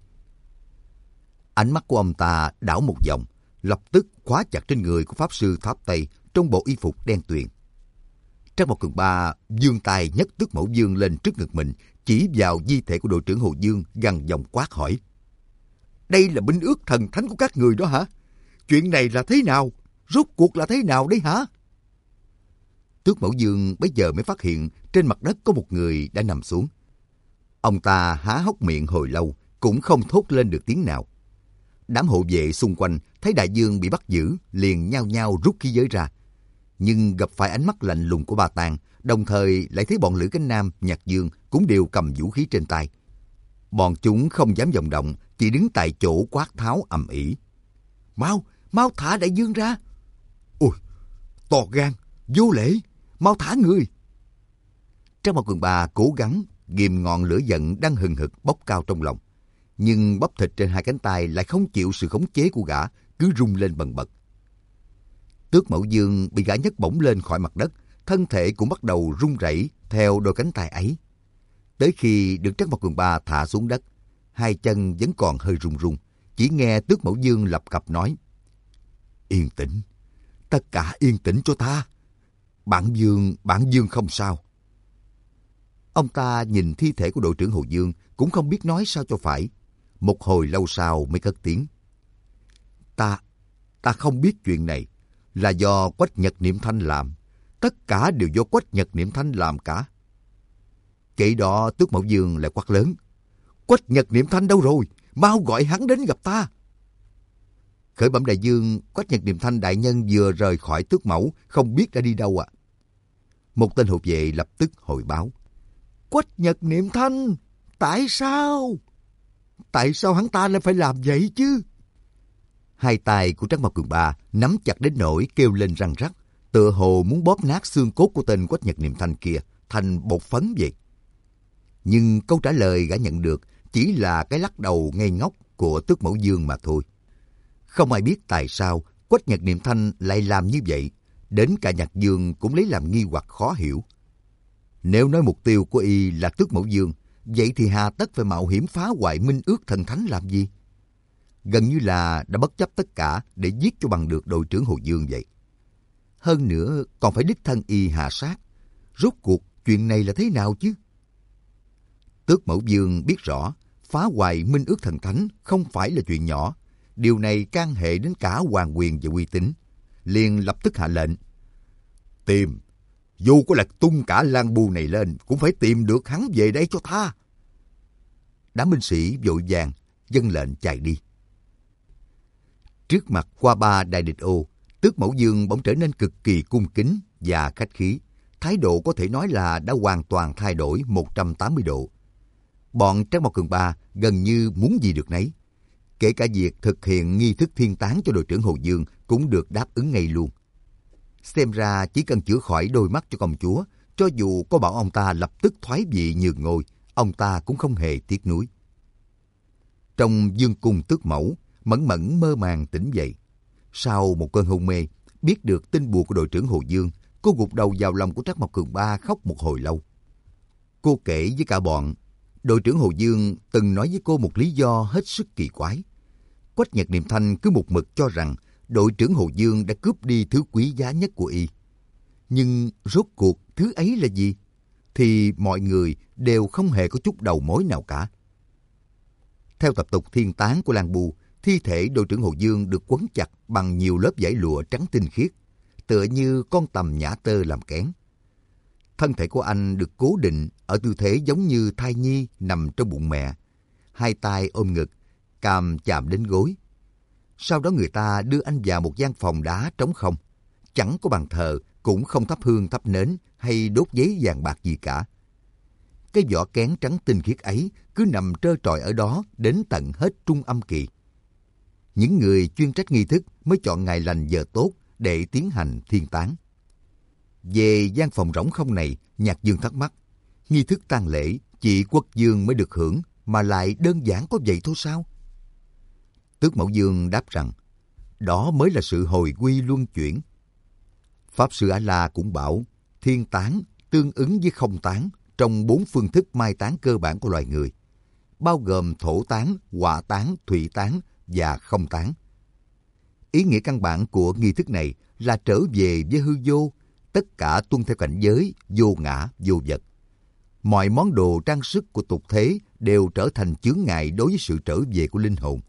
Speaker 1: Ánh mắt của ông ta đảo một vòng, lập tức khóa chặt trên người của Pháp Sư Tháp Tây trong bộ y phục đen tuyền. Trác Mao Cường Ba giương tay nhấc Tước Mẫu Dương lên trước ngực mình, chỉ vào di thể của đội trưởng Hồ Dương, gằn giọng quát hỏi. Đây là binh ước thần thánh của các người đó hả? Chuyện này là thế nào? Rốt cuộc là thế nào đấy hả? Tước Mẫu Dương bấy giờ mới phát hiện trên mặt đất có một người đã nằm xuống. Ông ta há hốc miệng hồi lâu, cũng không thốt lên được tiếng nào. Đám hộ vệ xung quanh thấy đại dương bị bắt giữ, liền nhao nhao rút khí giới ra. Nhưng gặp phải ánh mắt lạnh lùng của Ba Tàng, đồng thời lại thấy bọn Lữ Cánh Nam, Nhạc Dương cũng đều cầm vũ khí trên tay. Bọn chúng không dám vọng động, chỉ đứng tại chỗ quát tháo ầm ĩ. Mau, mau thả đại dương ra! Ôi, to gan, vô lễ, mau thả người! Trác Mao Cường Ba cố gắng ghìm ngọn lửa giận đang hừng hực bốc cao trong lòng, nhưng bắp thịt trên hai cánh tay lại không chịu sự khống chế của gã, cứ rung lên bần bật. Tước Mẫu Dương bị gã nhấc bổng lên khỏi mặt đất, thân thể cũng bắt đầu rung rẩy theo đôi cánh tay ấy. Tới khi được Trác Mao Cường Ba thả xuống đất, hai chân vẫn còn hơi run run, chỉ nghe Tước Mẫu Dương lập cập nói. Yên tĩnh, tất cả yên tĩnh cho ta. Bản Dương, bản Dương không sao. Ông ta nhìn thi thể của đội trưởng Hồ Dương, cũng không biết nói sao cho phải. Một hồi lâu sau mới cất tiếng. Ta, ta không biết chuyện này là do Quách Nhật Niệm Thanh làm. Tất cả đều do Quách Nhật Niệm Thanh làm cả. Kể đó Tước Mẫu Dương lại quát lớn. Quách Nhật Niệm Thanh đâu rồi? Mau gọi hắn đến gặp ta. Khởi bẩm đại dương, Quách Nhật Niệm Thanh đại nhân vừa rời khỏi Tước Mẫu, không biết đã đi đâu ạ. À? Một tên hộ vệ lập tức hồi báo. Quách Nhật Niệm Thanh, tại sao? Tại sao hắn ta lại phải làm vậy chứ? Hai tay của Trác Mao Cường Ba nắm chặt đến nỗi kêu lên răng rắc, tựa hồ muốn bóp nát xương cốt của tên Quách Nhật Niệm Thanh kia thành bột phấn vậy. Nhưng câu trả lời gã nhận được chỉ là cái lắc đầu ngây ngốc của Tước Mẫu Dương mà thôi. Không ai biết tại sao Quách Nhật Niệm Thanh lại làm như vậy, đến cả Nhạc Dương cũng lấy làm nghi hoặc khó hiểu. Nếu nói mục tiêu của y là Tước Mẫu Dương, vậy thì hà tất phải mạo hiểm phá hoại minh ước thần thánh làm gì? Gần như là đã bất chấp tất cả để giết cho bằng được đội trưởng Hồ Dương vậy. Hơn nữa còn phải đích thân y hạ sát. Rốt cuộc chuyện này là thế nào chứ? Tước Mẫu Dương biết rõ phá hoại minh ước thần thánh không phải là chuyện nhỏ. Điều này can hệ đến cả hoàng quyền và uy tín. Liền lập tức hạ lệnh. Tìm, dù có lật tung cả Lan Bu này lên, cũng phải tìm được hắn về đây cho ta. Đám binh sĩ vội vàng vâng lệnh chạy đi. Trước mặt Qua Ba Đại Địch Ô, Tước Mẫu Dương bỗng trở nên cực kỳ cung kính và khách khí. Thái độ có thể nói là đã hoàn toàn thay đổi một trăm tám mươi độ. Bọn Trác Mao Cường Ba gần như muốn gì được nấy. Kể cả việc thực hiện nghi thức thiên táng cho đội trưởng Hồ Dương cũng được đáp ứng ngay luôn. Xem ra chỉ cần chữa khỏi đôi mắt cho công chúa, cho dù có bảo ông ta lập tức thoái vị nhường ngôi, ông ta cũng không hề tiếc nuối. Trong dương cung Tước Mẫu, Mẫn Mẫn mơ màng tỉnh dậy. Sau một cơn hôn mê, biết được tin buồn của đội trưởng Hồ Dương, cô gục đầu vào lòng của Trác Mao Cường Ba khóc một hồi lâu. Cô kể với cả bọn, đội trưởng Hồ Dương từng nói với cô một lý do hết sức kỳ quái. Quách Nhật Niệm Thanh cứ một mực cho rằng đội trưởng Hồ Dương đã cướp đi thứ quý giá nhất của y. Nhưng rốt cuộc thứ ấy là gì? Thì mọi người đều không hề có chút đầu mối nào cả. Theo tập tục thiên táng của Lan Bu, thi thể đội trưởng Hồ Dương được quấn chặt bằng nhiều lớp vải lụa trắng tinh khiết, tựa như con tằm nhã tơ làm kén. Thân thể của anh được cố định ở tư thế giống như thai nhi nằm trong bụng mẹ. Hai tay ôm ngực, cằm chạm đến gối. Sau đó người ta đưa anh vào một gian phòng đá trống không. Chẳng có bàn thờ, cũng không thắp hương thắp nến hay đốt giấy vàng bạc gì cả. Cái vỏ kén trắng tinh khiết ấy cứ nằm trơ trọi ở đó đến tận hết trung âm kỳ. Những người chuyên trách nghi thức mới chọn ngày lành giờ tốt để tiến hành thiên táng. Về gian phòng rỗng không này, Nhạc Dương thắc mắc, nghi thức tang lễ chỉ Quốc Dương mới được hưởng mà lại đơn giản có vậy thôi sao? Tước Mẫu Dương đáp rằng, đó mới là sự hồi quy luân chuyển. Pháp Sư A-la cũng bảo, thiên táng tương ứng với không táng trong bốn phương thức mai táng cơ bản của loài người, bao gồm thổ táng, hỏa táng, thủy táng và không táng. Ý nghĩa căn bản của nghi thức này là trở về với hư vô, tất cả tuân theo cảnh giới, vô ngã, vô vật. Mọi món đồ trang sức của tục thế đều trở thành chướng ngại đối với sự trở về của linh hồn.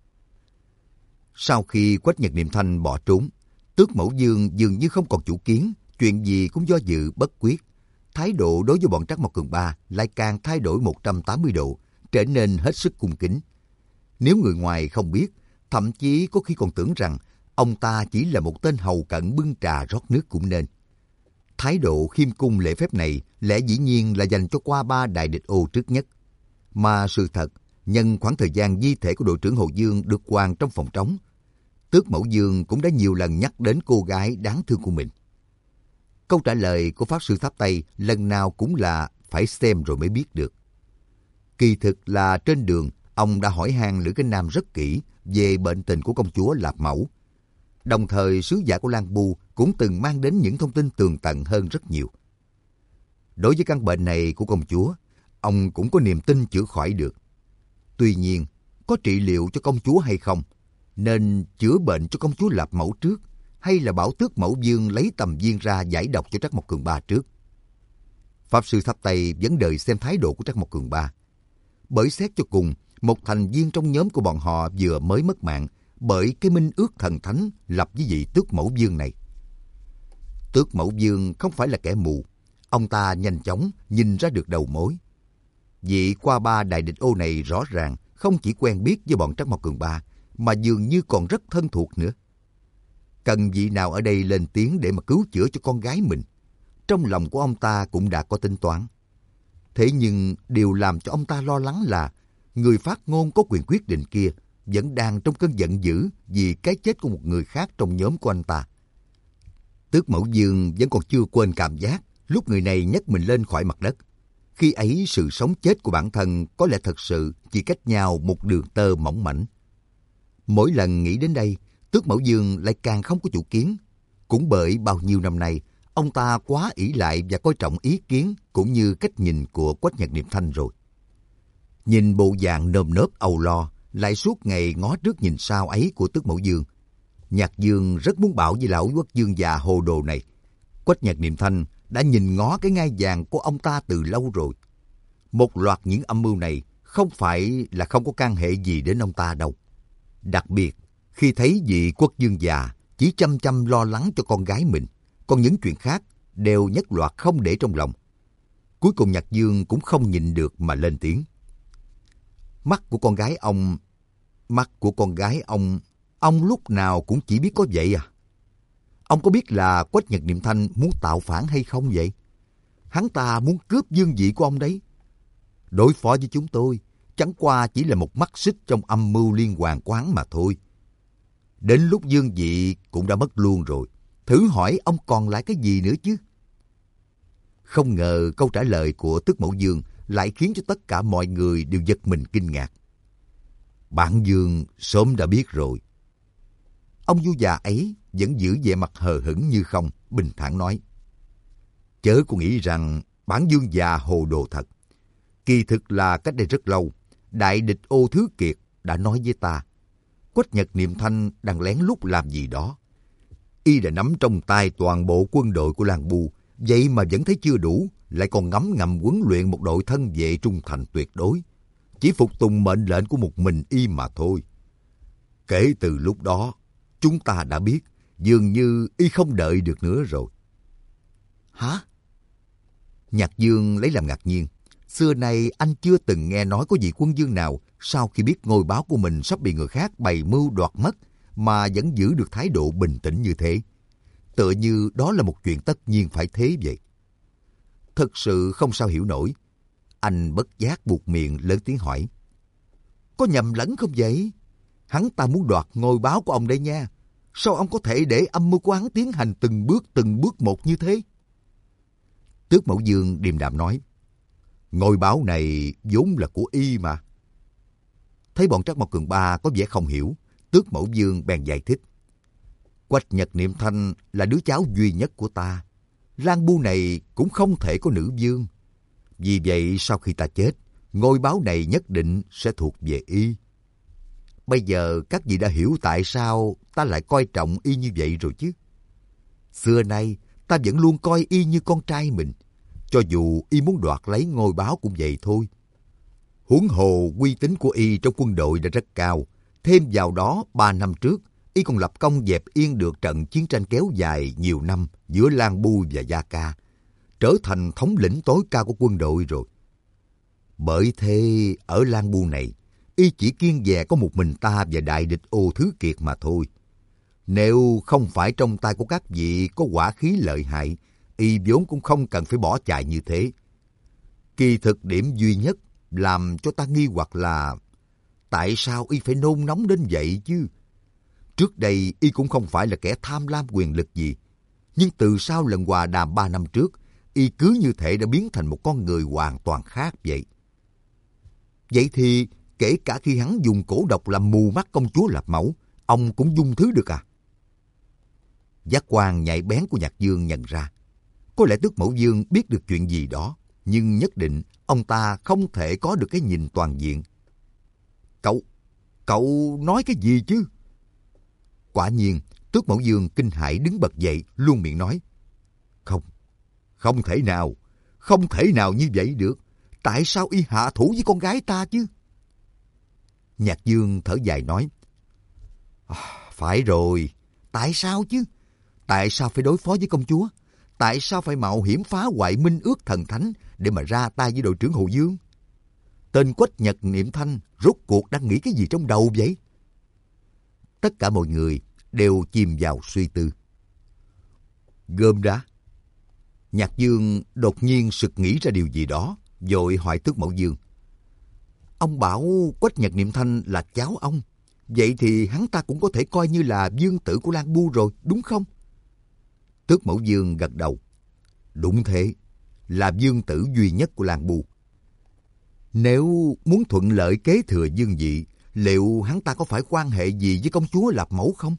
Speaker 1: Sau khi Quách Nhật Niệm Thanh bỏ trốn, Tước Mẫu Dương dường như không còn chủ kiến, chuyện gì cũng do dự bất quyết. Thái độ đối với bọn Trắc Mộc Cường Ba lại càng thay đổi một trăm tám mươi độ, trở nên hết sức cung kính. Nếu người ngoài không biết, thậm chí có khi còn tưởng rằng ông ta chỉ là một tên hầu cận bưng trà rót nước cũng nên. Thái độ khiêm cung lễ phép này lẽ dĩ nhiên là dành cho qua ba đại địch ô trước nhất. Mà sự thật, nhân khoảng thời gian di thể của đội trưởng Hồ Dương được quàng trong phòng trống, Tước Mẫu Dương cũng đã nhiều lần nhắc đến cô gái đáng thương của mình. Câu trả lời của Pháp Sư Tháp Tây lần nào cũng là phải xem rồi mới biết được. Kỳ thực là trên đường, ông đã hỏi han Lữ Kinh Nam rất kỹ về bệnh tình của công chúa Lạp Mẫu. Đồng thời sứ giả của Lan Bu cũng từng mang đến những thông tin tường tận hơn rất nhiều. Đối với căn bệnh này của công chúa, ông cũng có niềm tin chữa khỏi được. Tuy nhiên, có trị liệu cho công chúa hay không, nên chữa bệnh cho công chúa Lạp Mẫu trước, hay là bảo Tước Mẫu Dương lấy tầm viên ra giải độc cho Trắc Mộc Cường Ba trước? Pháp Sư Tháp Tây vẫn đợi xem thái độ của Trắc Mộc Cường Ba. Bởi xét cho cùng, một thành viên trong nhóm của bọn họ vừa mới mất mạng bởi cái minh ước thần thánh lập với vị Tước Mẫu Dương này. Tước Mẫu Dương không phải là kẻ mù, ông ta nhanh chóng nhìn ra được đầu mối. Vị qua ba đại địch ô này rõ ràng không chỉ quen biết với bọn Trắc Mộc Cường Ba, mà dường như còn rất thân thuộc nữa. Cần vị nào ở đây lên tiếng để mà cứu chữa cho con gái mình, trong lòng của ông ta cũng đã có tính toán. Thế nhưng điều làm cho ông ta lo lắng là người phát ngôn có quyền quyết định kia vẫn đang trong cơn giận dữ vì cái chết của một người khác trong nhóm của anh ta. Tước Mẫu Dương vẫn còn chưa quên cảm giác lúc người này nhấc mình lên khỏi mặt đất. Khi ấy sự sống chết của bản thân có lẽ thật sự chỉ cách nhau một đường tơ mỏng mảnh. Mỗi lần nghĩ đến đây, Tước Mẫu Dương lại càng không có chủ kiến. Cũng bởi bao nhiêu năm nay, ông ta quá ỷ lại và coi trọng ý kiến cũng như cách nhìn của Quách Nhật Niệm Thanh rồi. Nhìn bộ dạng nơm nớp âu lo, lại suốt ngày ngó trước nhìn sau ấy của Tước Mẫu Dương, Nhạc Dương rất muốn bảo với lão Quốc Dương già hồ đồ này, Quách Nhật Niệm Thanh đã nhìn ngó cái ngai vàng của ông ta từ lâu rồi. Một loạt những âm mưu này không phải là không có can hệ gì đến ông ta đâu. Đặc biệt, khi thấy vị Quốc Dương già chỉ chăm chăm lo lắng cho con gái mình, còn những chuyện khác đều nhất loạt không để trong lòng. Cuối cùng Nhạc Dương cũng không nhịn được mà lên tiếng. Mắt của con gái ông... Mắt của con gái ông... Ông lúc nào cũng chỉ biết có vậy à? Ông có biết là Quách Nhật Niệm Thanh muốn tạo phản hay không vậy? Hắn ta muốn cướp vương vị của ông đấy. Đối phó với chúng tôi, chẳng qua chỉ là một mắt xích trong âm mưu liên hoàn quán mà thôi. Đến lúc vương vị cũng đã mất luôn rồi. Thử hỏi ông còn lại cái gì nữa chứ? Không ngờ câu trả lời của Tước Mẫu Dương lại khiến cho tất cả mọi người đều giật mình kinh ngạc. Bản Dương sớm đã biết rồi. Ông vua già ấy vẫn giữ vẻ mặt hờ hững như không, bình thản nói. Chớ có nghĩ rằng bản Dương già hồ đồ thật. Kỳ thực là cách đây rất lâu, đại địch Ô Thứ Kiệt đã nói với ta, Quách Nhật Niệm Thanh đang lén lút làm gì đó. Y đã nắm trong tay toàn bộ quân đội của Lan Bu, vậy mà vẫn thấy chưa đủ, lại còn ngấm ngầm huấn luyện một đội thân vệ trung thành tuyệt đối, chỉ phục tùng mệnh lệnh của một mình Y mà thôi. Kể từ lúc đó, chúng ta đã biết, dường như Y không đợi được nữa rồi. Hả? Nhạc Dương lấy làm ngạc nhiên. Xưa nay anh chưa từng nghe nói có vị quân vương nào sau khi biết ngôi báo của mình sắp bị người khác bày mưu đoạt mất mà vẫn giữ được thái độ bình tĩnh như thế. Tựa như đó là một chuyện tất nhiên phải thế vậy. Thật sự không sao hiểu nổi. Anh bất giác buột miệng lớn tiếng hỏi. Có nhầm lẫn không vậy? Hắn ta muốn đoạt ngôi báo của ông đây nha. Sao ông có thể để âm mưu của hắn tiến hành từng bước từng bước một như thế? Tước Mẫu Dương điềm đạm nói. Ngôi báo này vốn là của y mà. Thấy bọn Trác Mộc Cường Ba có vẻ không hiểu, Tước Mẫu Dương bèn giải thích. Quách Nhật Niệm Thanh là đứa cháu duy nhất của ta. Lang Bu này cũng không thể có nữ vương. Vì vậy sau khi ta chết, ngôi báo này nhất định sẽ thuộc về y. Bây giờ các vị đã hiểu tại sao ta lại coi trọng y như vậy rồi chứ. Xưa nay ta vẫn luôn coi y như con trai mình. Cho dù y muốn đoạt lấy ngôi báo cũng vậy thôi. Huống hồ uy tín của y trong quân đội đã rất cao. Thêm vào đó ba năm trước, y còn lập công dẹp yên được trận chiến tranh kéo dài nhiều năm giữa Lang Bu và Gia Ca, trở thành thống lĩnh tối cao của quân đội rồi. Bởi thế, ở Lang Bu này, y chỉ kiêng dè có một mình ta và đại địch Ô Thứ Kiệt mà thôi. Nếu không phải trong tay của các vị có quả khí lợi hại, y vốn cũng không cần phải bỏ chạy như thế. Kỳ thực điểm duy nhất làm cho ta nghi hoặc là tại sao y phải nôn nóng đến vậy chứ? Trước đây y cũng không phải là kẻ tham lam quyền lực gì. Nhưng từ sau lần hòa đàm ba năm trước, y cứ như thể đã biến thành một con người hoàn toàn khác vậy. Vậy thì kể cả khi hắn dùng cổ độc làm mù mắt công chúa Lạp Mẫu, ông cũng dung thứ được à? Giác quan nhạy bén của Nhạc Dương nhận ra. Có lẽ Tước Mẫu Dương biết được chuyện gì đó, nhưng nhất định ông ta không thể có được cái nhìn toàn diện. Cậu, cậu nói cái gì chứ? Quả nhiên, Tước Mẫu Dương kinh hãi đứng bật dậy, luôn miệng nói. Không, không thể nào, không thể nào như vậy được. Tại sao y hạ thủ với con gái ta chứ? Nhạc Dương thở dài nói. À, phải rồi, tại sao chứ? Tại sao phải đối phó với công chúa? Tại sao phải mạo hiểm phá hoại minh ước thần thánh để mà ra tay với đội trưởng Hồ Dương? Tên Quách Nhật Niệm Thanh rốt cuộc đang nghĩ cái gì trong đầu vậy? Tất cả mọi người đều chìm vào suy tư. Gơm đã. Nhạc Dương đột nhiên sực nghĩ ra điều gì đó, vội hỏi Tước Mẫu Dương. Ông bảo Quách Nhật Niệm Thanh là cháu ông. Vậy thì hắn ta cũng có thể coi như là vương tử của Lang Bu rồi, đúng không? Tước Mẫu Dương gật đầu. Đúng thế, là vương tử duy nhất của Lang Bu. Nếu muốn thuận lợi kế thừa vương vị, liệu hắn ta có phải quan hệ gì với công chúa Lạp Mẫu không?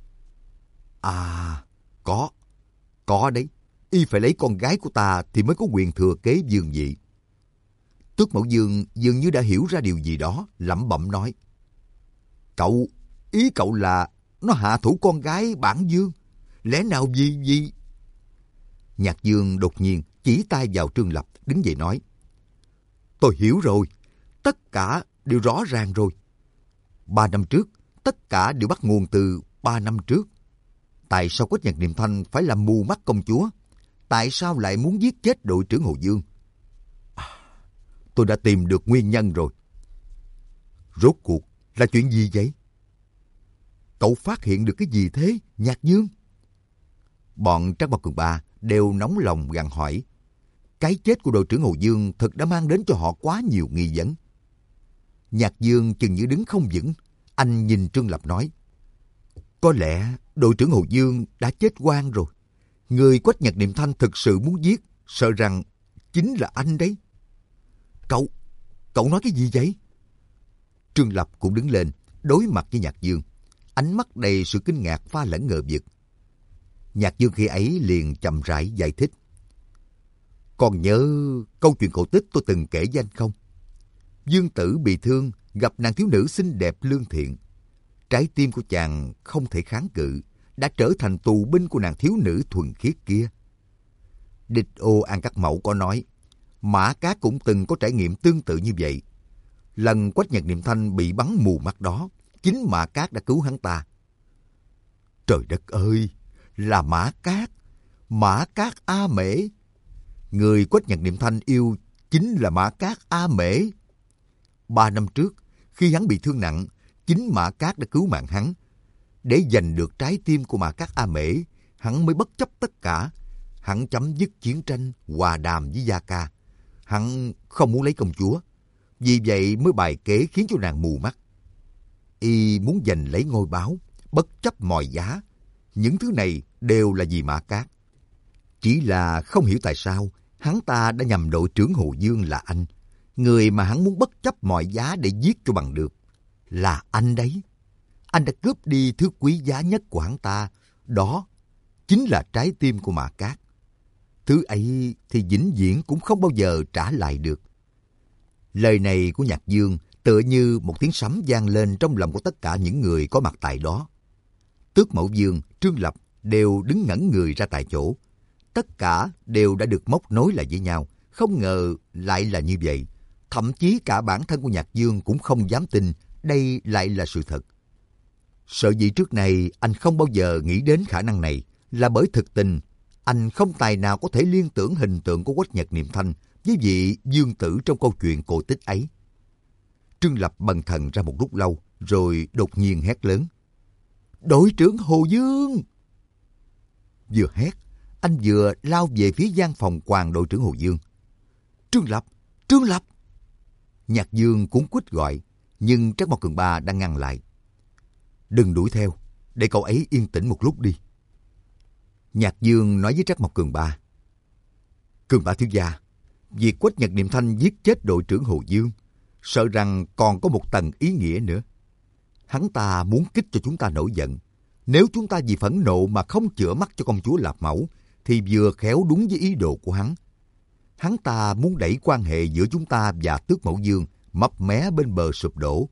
Speaker 1: À, có. Có đấy. Y phải lấy con gái của ta thì mới có quyền thừa kế vương vị. Tước Mẫu Dương dường như đã hiểu ra điều gì đó, lẩm bẩm nói. Cậu, ý cậu là nó hạ thủ con gái bản vương. Lẽ nào vì vì... Nhạc Dương đột nhiên chỉ tay vào Trương Lập, đứng dậy nói. Tôi hiểu rồi. Tất cả đều rõ ràng rồi. Ba năm trước, tất cả đều bắt nguồn từ ba năm trước. Tại sao Quách Nhật Niệm Thanh phải làm mù mắt công chúa? Tại sao lại muốn giết chết đội trưởng Hồ Dương? À, tôi đã tìm được nguyên nhân rồi. Rốt cuộc là chuyện gì vậy? Cậu phát hiện được cái gì thế, Nhạc Dương? Bọn Trác Mộc Cường Ba đều nóng lòng gằn hỏi. Cái chết của đội trưởng Hồ Dương thật đã mang đến cho họ quá nhiều nghi vấn. Nhạc Dương chừng như đứng không vững. Anh nhìn Trương Lập nói. Có lẽ đội trưởng Hồ Dương đã chết oan rồi. Người Quách Nhật Niệm Thanh thực sự muốn giết, sợ rằng chính là anh đấy. Cậu, cậu nói cái gì vậy? Trương Lập cũng đứng lên, đối mặt với Nhạc Dương. Ánh mắt đầy sự kinh ngạc pha lẫn ngờ vực. Nhạc Dương khi ấy liền chậm rãi giải thích. Còn nhớ câu chuyện cổ tích tôi từng kể với anh không? Dương tử bị thương, gặp nàng thiếu nữ xinh đẹp lương thiện. Trái tim của chàng không thể kháng cự, đã trở thành tù binh của nàng thiếu nữ thuần khiết kia. Địch Ô An Các Mẫu có nói, Mã Cát cũng từng có trải nghiệm tương tự như vậy. Lần Quách Nhật Niệm Thanh bị bắn mù mắt đó, chính Mã Cát đã cứu hắn ta. Trời đất ơi, là Mã Cát, Mã Cát A Mễ. Người Quách Nhật Niệm Thanh yêu chính là Mã Cát A Mễ. Ba năm trước, khi hắn bị thương nặng, chính Mã Cát đã cứu mạng hắn. Để giành được trái tim của Mã Cát A Mễ, hắn mới bất chấp tất cả. Hắn chấm dứt chiến tranh, hòa đàm với Gia Ca. Hắn không muốn lấy công chúa, vì vậy mới bài kế khiến cho nàng mù mắt. Y muốn giành lấy ngôi báo, bất chấp mọi giá. Những thứ này đều là vì Mã Cát. Chỉ là không hiểu tại sao hắn ta đã nhầm đội trưởng Hồ Dương là anh. Người mà hắn muốn bất chấp mọi giá để giết cho bằng được là anh đấy. Anh đã cướp đi thứ quý giá nhất của hắn ta. Đó chính là trái tim của Mã Cát. Thứ ấy thì vĩnh viễn cũng không bao giờ trả lại được. Lời này của Nhạc Dương tựa như một tiếng sấm vang lên trong lòng của tất cả những người có mặt tại đó. Tước Mẫu Dương, Trương Lập đều đứng ngẩn người ra tại chỗ. Tất cả đều đã được móc nối lại với nhau. Không ngờ lại là như vậy. Thậm chí cả bản thân của Nhạc Dương cũng không dám tin đây lại là sự thật. Sở dĩ trước này anh không bao giờ nghĩ đến khả năng này là bởi thực tình anh không tài nào có thể liên tưởng hình tượng của Quách Nhật Niệm Thanh với vị Dương tử trong câu chuyện cổ tích ấy. Trương Lập bần thần ra một lúc lâu rồi đột nhiên hét lớn: "Đội trưởng Hồ Dương!" Vừa hét, anh vừa lao về phía gian phòng quàng đội trưởng Hồ Dương. "Trương Lập! Trương Lập!" Nhạc Dương cuống quýt gọi, nhưng Trác Mộc Cường Ba đang ngăn lại. "Đừng đuổi theo, để cậu ấy yên tĩnh một lúc đi." Nhạc Dương nói với Trác Mộc Cường Ba: "Cường Ba thiếu gia, việc Quách Nhật Niệm Thanh giết chết đội trưởng Hồ Dương, sợ rằng còn có một tầng ý nghĩa nữa. Hắn ta muốn kích cho chúng ta nổi giận. Nếu chúng ta vì phẫn nộ mà không chữa mắt cho công chúa Lạp Mẫu, thì vừa khéo đúng với ý đồ của hắn. Hắn ta muốn đẩy quan hệ giữa chúng ta và Tước Mẫu Dương mấp mé bên bờ sụp đổ.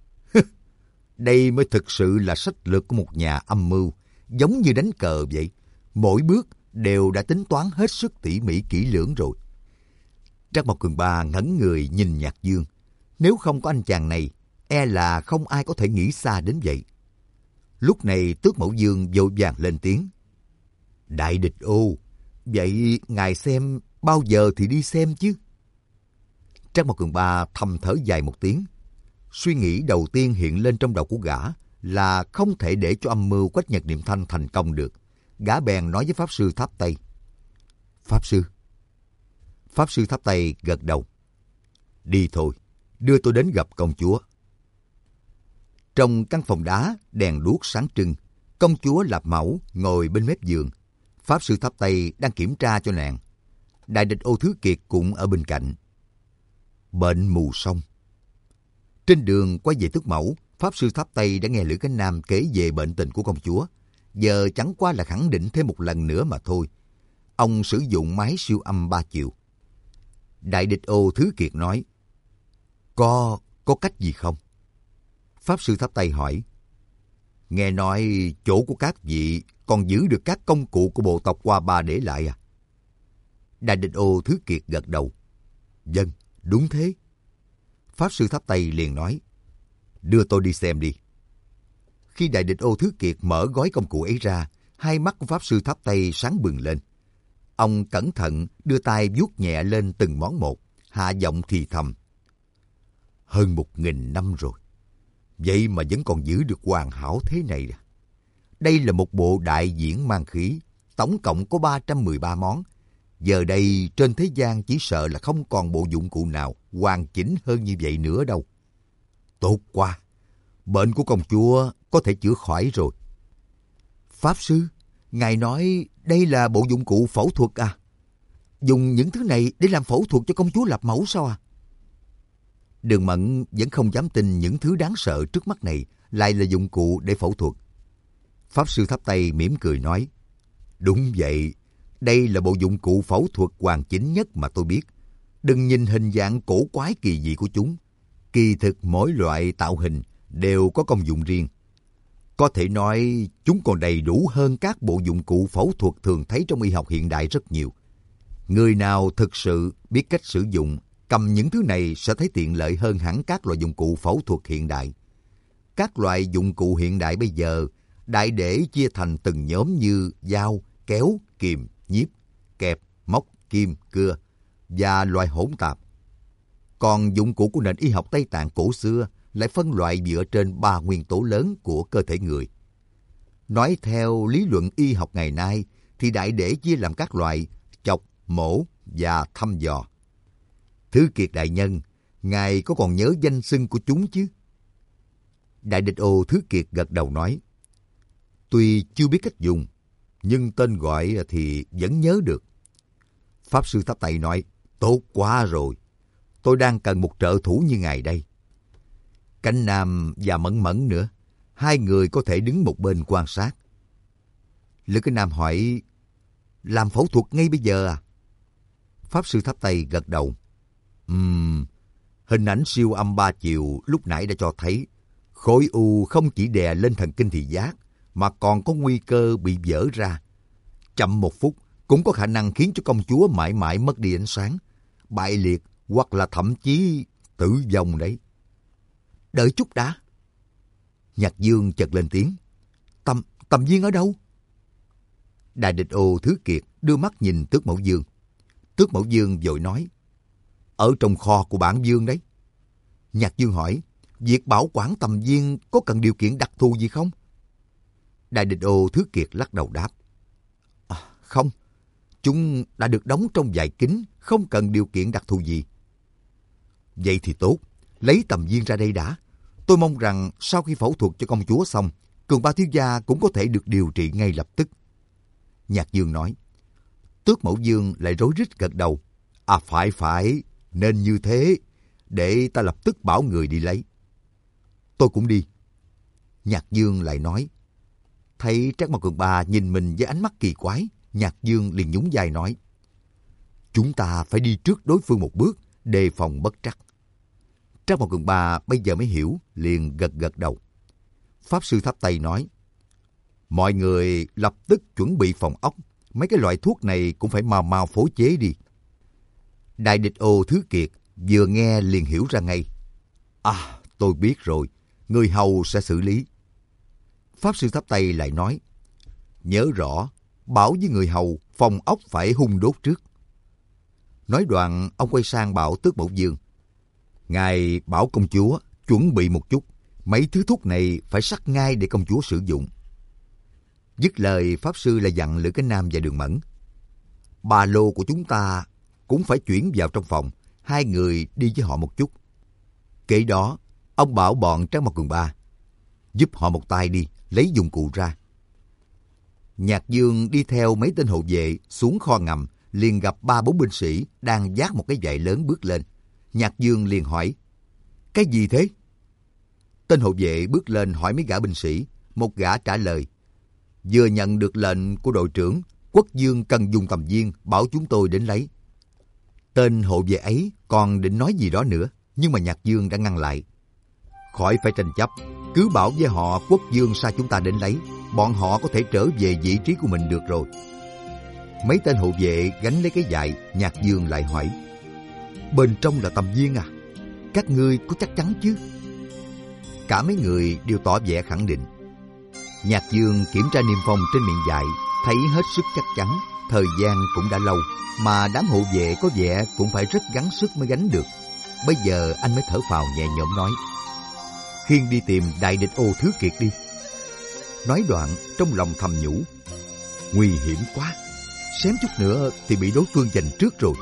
Speaker 1: Đây mới thực sự là sách lược của một nhà âm mưu, giống như đánh cờ vậy. Mỗi bước đều đã tính toán hết sức tỉ mỉ kỹ lưỡng rồi." Trác Mộc Cường Ba ngẩn người nhìn Nhạc Dương. Nếu không có anh chàng này, e là không ai có thể nghĩ xa đến vậy. Lúc này Tước Mẫu Dương vội vàng lên tiếng: "Đại địch ô, vậy ngài xem bao giờ thì đi xem chứ?" Trác Mộc Cường Ba thầm thở dài một tiếng. Suy nghĩ đầu tiên hiện lên trong đầu của gã là không thể để cho âm mưu Quách Nhật Niệm Thanh thành công được. Gã bèn nói với Pháp Sư Tháp Tây: "Pháp Sư." Pháp Sư Tháp Tây gật đầu: "Đi thôi, đưa tôi đến gặp công chúa." Trong căn phòng đá, đèn đuốc sáng trưng, công chúa Lạp Mẫu ngồi bên mép giường. Pháp Sư Tháp Tây đang kiểm tra cho nàng. Đại địch Ô Thứ Kiệt cũng ở bên cạnh. Bệnh mù xong. Trên đường quay về Tước Mẫu, Pháp Sư Tháp Tây đã nghe Lữ Cánh Nam kể về bệnh tình của công chúa. Giờ chẳng qua là khẳng định thêm một lần nữa mà thôi. Ông sử dụng máy siêu âm ba chiều. Đại địch Ô Thứ Kiệt nói: Có, có cách gì không? Pháp Sư Tháp Tây hỏi: Nghe nói chỗ của các vị còn giữ được các công cụ của bộ tộc Hoa Ba để lại à? Đại địch Ô Thứ Kiệt gật đầu: Vâng, đúng thế. Pháp Sư Tháp Tây liền nói: Đưa tôi đi xem đi. Khi Đại địch Ô Thứ Kiệt mở gói công cụ ấy ra, hai mắt của Pháp Sư Tháp Tây sáng bừng lên. Ông cẩn thận đưa tay vuốt nhẹ lên từng món một, hạ giọng thì thầm: Hơn một nghìn năm rồi, vậy mà vẫn còn giữ được hoàn hảo thế này à? Đây là một bộ đại diễn mang khí, tổng cộng có ba trăm mười ba món. Giờ đây trên thế gian chỉ sợ là không còn bộ dụng cụ nào hoàn chỉnh hơn như vậy nữa đâu. Tốt quá, bệnh của công chúa có thể chữa khỏi rồi. Pháp Sư, ngài nói đây là bộ dụng cụ phẫu thuật à? Dùng những thứ này để làm phẫu thuật cho công chúa Lạp Mẫu sao à? Đường Mẫn vẫn không dám tin những thứ đáng sợ trước mắt này lại là dụng cụ để phẫu thuật. Pháp Sư Tháp Tây mỉm cười nói: Đúng vậy, đây là bộ dụng cụ phẫu thuật hoàn chỉnh nhất mà tôi biết. Đừng nhìn hình dạng cổ quái kỳ dị của chúng. Kỳ thực mỗi loại tạo hình đều có công dụng riêng. Có thể nói chúng còn đầy đủ hơn các bộ dụng cụ phẫu thuật thường thấy trong y học hiện đại rất nhiều. Người nào thực sự biết cách sử dụng, cầm những thứ này sẽ thấy tiện lợi hơn hẳn các loại dụng cụ phẫu thuật hiện đại. Các loại dụng cụ hiện đại bây giờ đại để chia thành từng nhóm như dao, kéo, kìm, nhíp, kẹp, móc, kim, cưa và loại hỗn tạp. Còn dụng cụ của nền y học Tây Tạng cổ xưa lại phân loại dựa trên ba nguyên tố lớn của cơ thể người. Nói theo lý luận y học ngày nay thì đại để chia làm các loại chọc, mổ và thăm dò. Thứ Kiệt đại nhân, ngài có còn nhớ danh xưng của chúng chứ? Đại Địch Ô Thứ Kiệt gật đầu nói, tuy chưa biết cách dùng, nhưng tên gọi thì vẫn nhớ được. Pháp Sư Tháp Tây nói, tốt quá rồi, tôi đang cần một trợ thủ như ngài đây. Cánh Nam và Mẫn Mẫn nữa, hai người có thể đứng một bên quan sát. Lữ Cái Nam hỏi, làm phẫu thuật ngay bây giờ à? Pháp Sư Tháp Tây gật đầu. Ừm, hình ảnh siêu âm ba chiều lúc nãy đã cho thấy khối u không chỉ đè lên thần kinh thị giác mà còn có nguy cơ bị vỡ ra. Chậm một phút cũng có khả năng khiến cho công chúa mãi mãi mất đi ánh sáng, bại liệt hoặc là thậm chí tử vong đấy. Đợi chút đã. Nhạc Dương chợt lên tiếng. Tầm, Tầm Viên ở đâu? Đại Địch Ô Thứ Kiệt đưa mắt nhìn Tước Mẫu Dương. Tước Mẫu Dương vội nói, ở trong kho của bản vương đấy. Nhạc Dương hỏi, việc bảo quản Tầm Viên có cần điều kiện đặc thù gì không? Đại Địch Ô Thứ Kiệt lắc đầu đáp, à, không, chúng đã được đóng trong vải kính, không cần điều kiện đặc thù gì. Vậy thì tốt, lấy Tầm Viên ra đây đã. Tôi mong rằng sau khi phẫu thuật cho công chúa xong, Cường Ba thiếu gia cũng có thể được điều trị ngay lập tức. Nhạc Dương nói. Tước Mẫu Dương lại rối rít gật đầu. À phải phải, nên như thế, để ta lập tức bảo người đi lấy. Tôi cũng đi. Nhạc Dương lại nói. Thấy Trác Mao Cường Ba nhìn mình với ánh mắt kỳ quái, Nhạc Dương liền nhún vai nói. Chúng ta phải đi trước đối phương một bước, đề phòng bất trắc. Trác Mao Cường Ba bây giờ mới hiểu, liền gật gật đầu. Pháp Sư Tháp Tây nói. Mọi người lập tức chuẩn bị phòng ốc, mấy cái loại thuốc này cũng phải mau mau phối chế đi. Đại Địch Ô Thứ Kiệt vừa nghe liền hiểu ra ngay. À, tôi biết rồi, người hầu sẽ xử lý. Pháp Sư Tháp Tây lại nói. Nhớ rõ, bảo với người hầu phòng ốc phải hun đốt trước. Nói đoạn, ông quay sang bảo Tước Mẫu Dương. Ngài bảo công chúa chuẩn bị một chút, mấy thứ thuốc này phải sắc ngay để công chúa sử dụng. Dứt lời, Pháp Sư lại dặn Lữ Cái Nam và Đường Mẫn. Ba lô của chúng ta cũng phải chuyển vào trong phòng, hai người đi với họ một chút. Kể đó, ông bảo bọn Trác Mao Cường Ba giúp họ một tay đi, lấy dụng cụ ra. Nhạc Dương đi theo mấy tên hộ vệ xuống kho ngầm, liền gặp ba bốn binh sĩ đang vác một cái vại lớn bước lên. Nhạc Dương liền hỏi, cái gì thế? Tên hộ vệ bước lên hỏi mấy gã binh sĩ, một gã trả lời, vừa nhận được lệnh của đội trưởng, Quốc Dương cần dùng Tầm Viên, bảo chúng tôi đến lấy. Tên hộ vệ ấy còn định nói gì đó nữa, nhưng mà Nhạc Dương đã ngăn lại. Khỏi phải tranh chấp, cứ bảo với họ Quốc Dương sai chúng ta đến lấy, bọn họ có thể trở về vị trí của mình được rồi. Mấy tên hộ vệ gánh lấy cái vại, Nhạc Dương lại hỏi, bên trong là Tầm Viên à? Các ngươi có chắc chắn chứ? Cả mấy người đều tỏ vẻ khẳng định. Nhạc Dương kiểm tra niêm phong trên miệng vại, thấy hết sức chắc chắn. Thời gian cũng đã lâu, mà đám hộ vệ có vẻ cũng phải rất gắng sức mới gánh được. Bây giờ anh mới thở phào nhẹ nhõm nói, khiêng đi tìm Đại Địch Ô Thứ Kiệt đi. Nói đoạn trong lòng thầm nhủ, nguy hiểm quá, xém chút nữa thì bị đối phương giành trước rồi.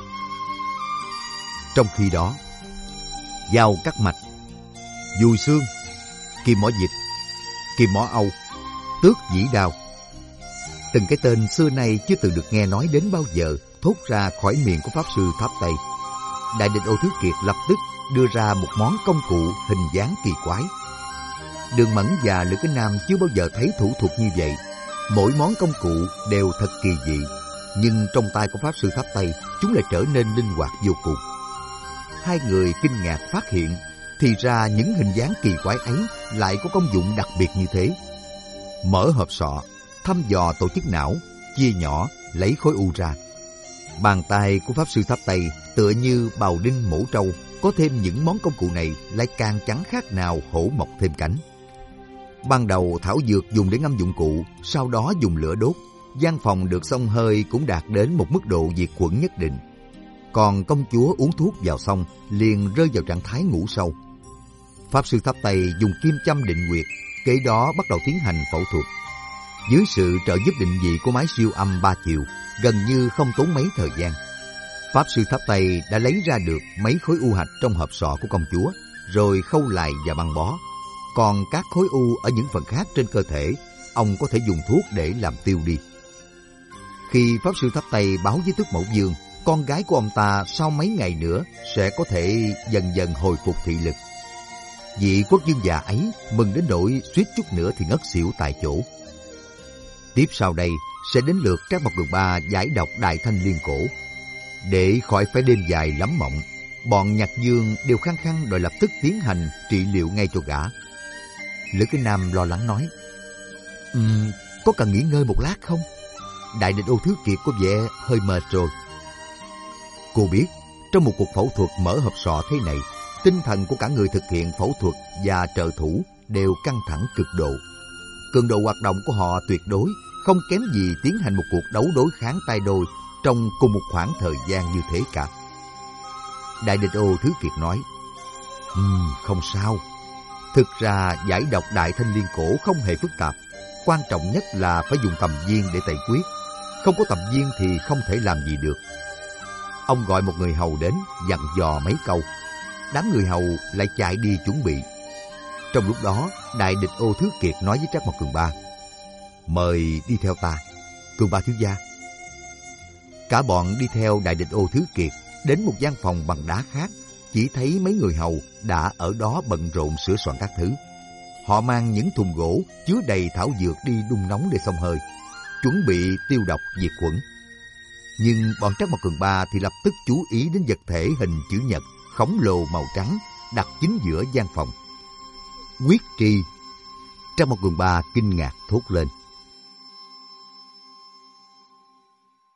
Speaker 1: Trong khi đó, dao cắt mạch, dùi xương, kim mỏ dịch, kim mỏ âu, tước dĩ đao, từng cái tên xưa nay chưa từng được nghe nói đến bao giờ thốt ra khỏi miệng của Pháp Sư Tháp Tây. Đại Địch Ô Thứ Kiệt lập tức đưa ra một món công cụ hình dáng kỳ quái. Đường Mẫn và Lữ Cái Nam chưa bao giờ thấy thủ thuật như vậy. Mỗi món công cụ đều thật kỳ dị, nhưng trong tay của Pháp Sư Tháp Tây, chúng lại trở nên linh hoạt vô cùng. Hai người kinh ngạc phát hiện, thì ra những hình dáng kỳ quái ấy lại có công dụng đặc biệt như thế. Mở hộp sọ, thăm dò tổ chức não, chia nhỏ, lấy khối u ra. Bàn tay của Pháp Sư Tháp Tây tựa như bào đinh mổ trâu, có thêm những món công cụ này lại càng chẳng khác nào hổ mọc thêm cánh. Ban đầu thảo dược dùng để ngâm dụng cụ, sau đó dùng lửa đốt, gian phòng được xông hơi cũng đạt đến một mức độ diệt khuẩn nhất định. Còn công chúa uống thuốc vào xong liền rơi vào trạng thái ngủ sâu. Pháp sư tháp Tây dùng kim châm định nguyệt, kế đó bắt đầu tiến hành phẫu thuật. Dưới sự trợ giúp định vị của máy siêu âm ba chiều, gần như không tốn mấy thời gian, Pháp sư tháp Tây đã lấy ra được mấy khối u hạch trong hộp sọ của công chúa, rồi khâu lại và băng bó. Còn các khối u ở những phần khác trên cơ thể, ông có thể dùng thuốc để làm tiêu đi. Khi Pháp sư tháp Tây báo với Tước Mẫu Dương, con gái của ông ta sau mấy ngày nữa sẽ có thể dần dần hồi phục thị lực, vị quốc vương già ấy mừng đến nỗi suýt chút nữa thì ngất xỉu tại chỗ. Tiếp sau đây sẽ đến lượt Trác Mộc Cường Ba giải độc Đại Thanh Liên Cổ. Để khỏi phải đêm dài lắm mộng, bọn Nhạc Dương đều khăng khăng đòi lập tức tiến hành trị liệu ngay cho gã. Lữ Kinh Nam lo lắng nói, um, có cần nghỉ ngơi một lát không? Đại địch Ô Thứ Kiệt có vẻ hơi mệt rồi. Cô biết, trong một cuộc phẫu thuật mở hộp sọ thế này, tinh thần của cả người thực hiện phẫu thuật và trợ thủ đều căng thẳng cực độ. Cường độ hoạt động của họ tuyệt đối không kém gì tiến hành một cuộc đấu đối kháng tay đôi trong cùng một khoảng thời gian như thế cả. Đại địch Ô Thứ Kiệt nói, um, không sao. Thực ra giải độc Đại Thanh Liên Cổ không hề phức tạp. Quan trọng nhất là phải dùng tầm viên để tẩy quyết. Không có tầm viên thì không thể làm gì được. Ông gọi một người hầu đến, dặn dò mấy câu. Đám người hầu lại chạy đi chuẩn bị. Trong lúc đó, Đại địch Ô Thứ Kiệt nói với Trác Mộc Cường Ba, mời đi theo ta, Cường Ba thiếu gia. Cả bọn đi theo Đại địch Ô Thứ Kiệt đến một gian phòng bằng đá khác. Chỉ thấy mấy người hầu đã ở đó bận rộn sửa soạn các thứ. Họ mang những thùng gỗ chứa đầy thảo dược đi đun nóng để xông hơi, chuẩn bị tiêu độc diệt khuẩn. Nhưng bọn Trác Mộc Cường Ba thì lập tức chú ý đến vật thể hình chữ nhật khổng lồ màu trắng đặt chính giữa gian phòng. Quyết tri! Trác Mộc Cường Ba kinh ngạc thốt lên.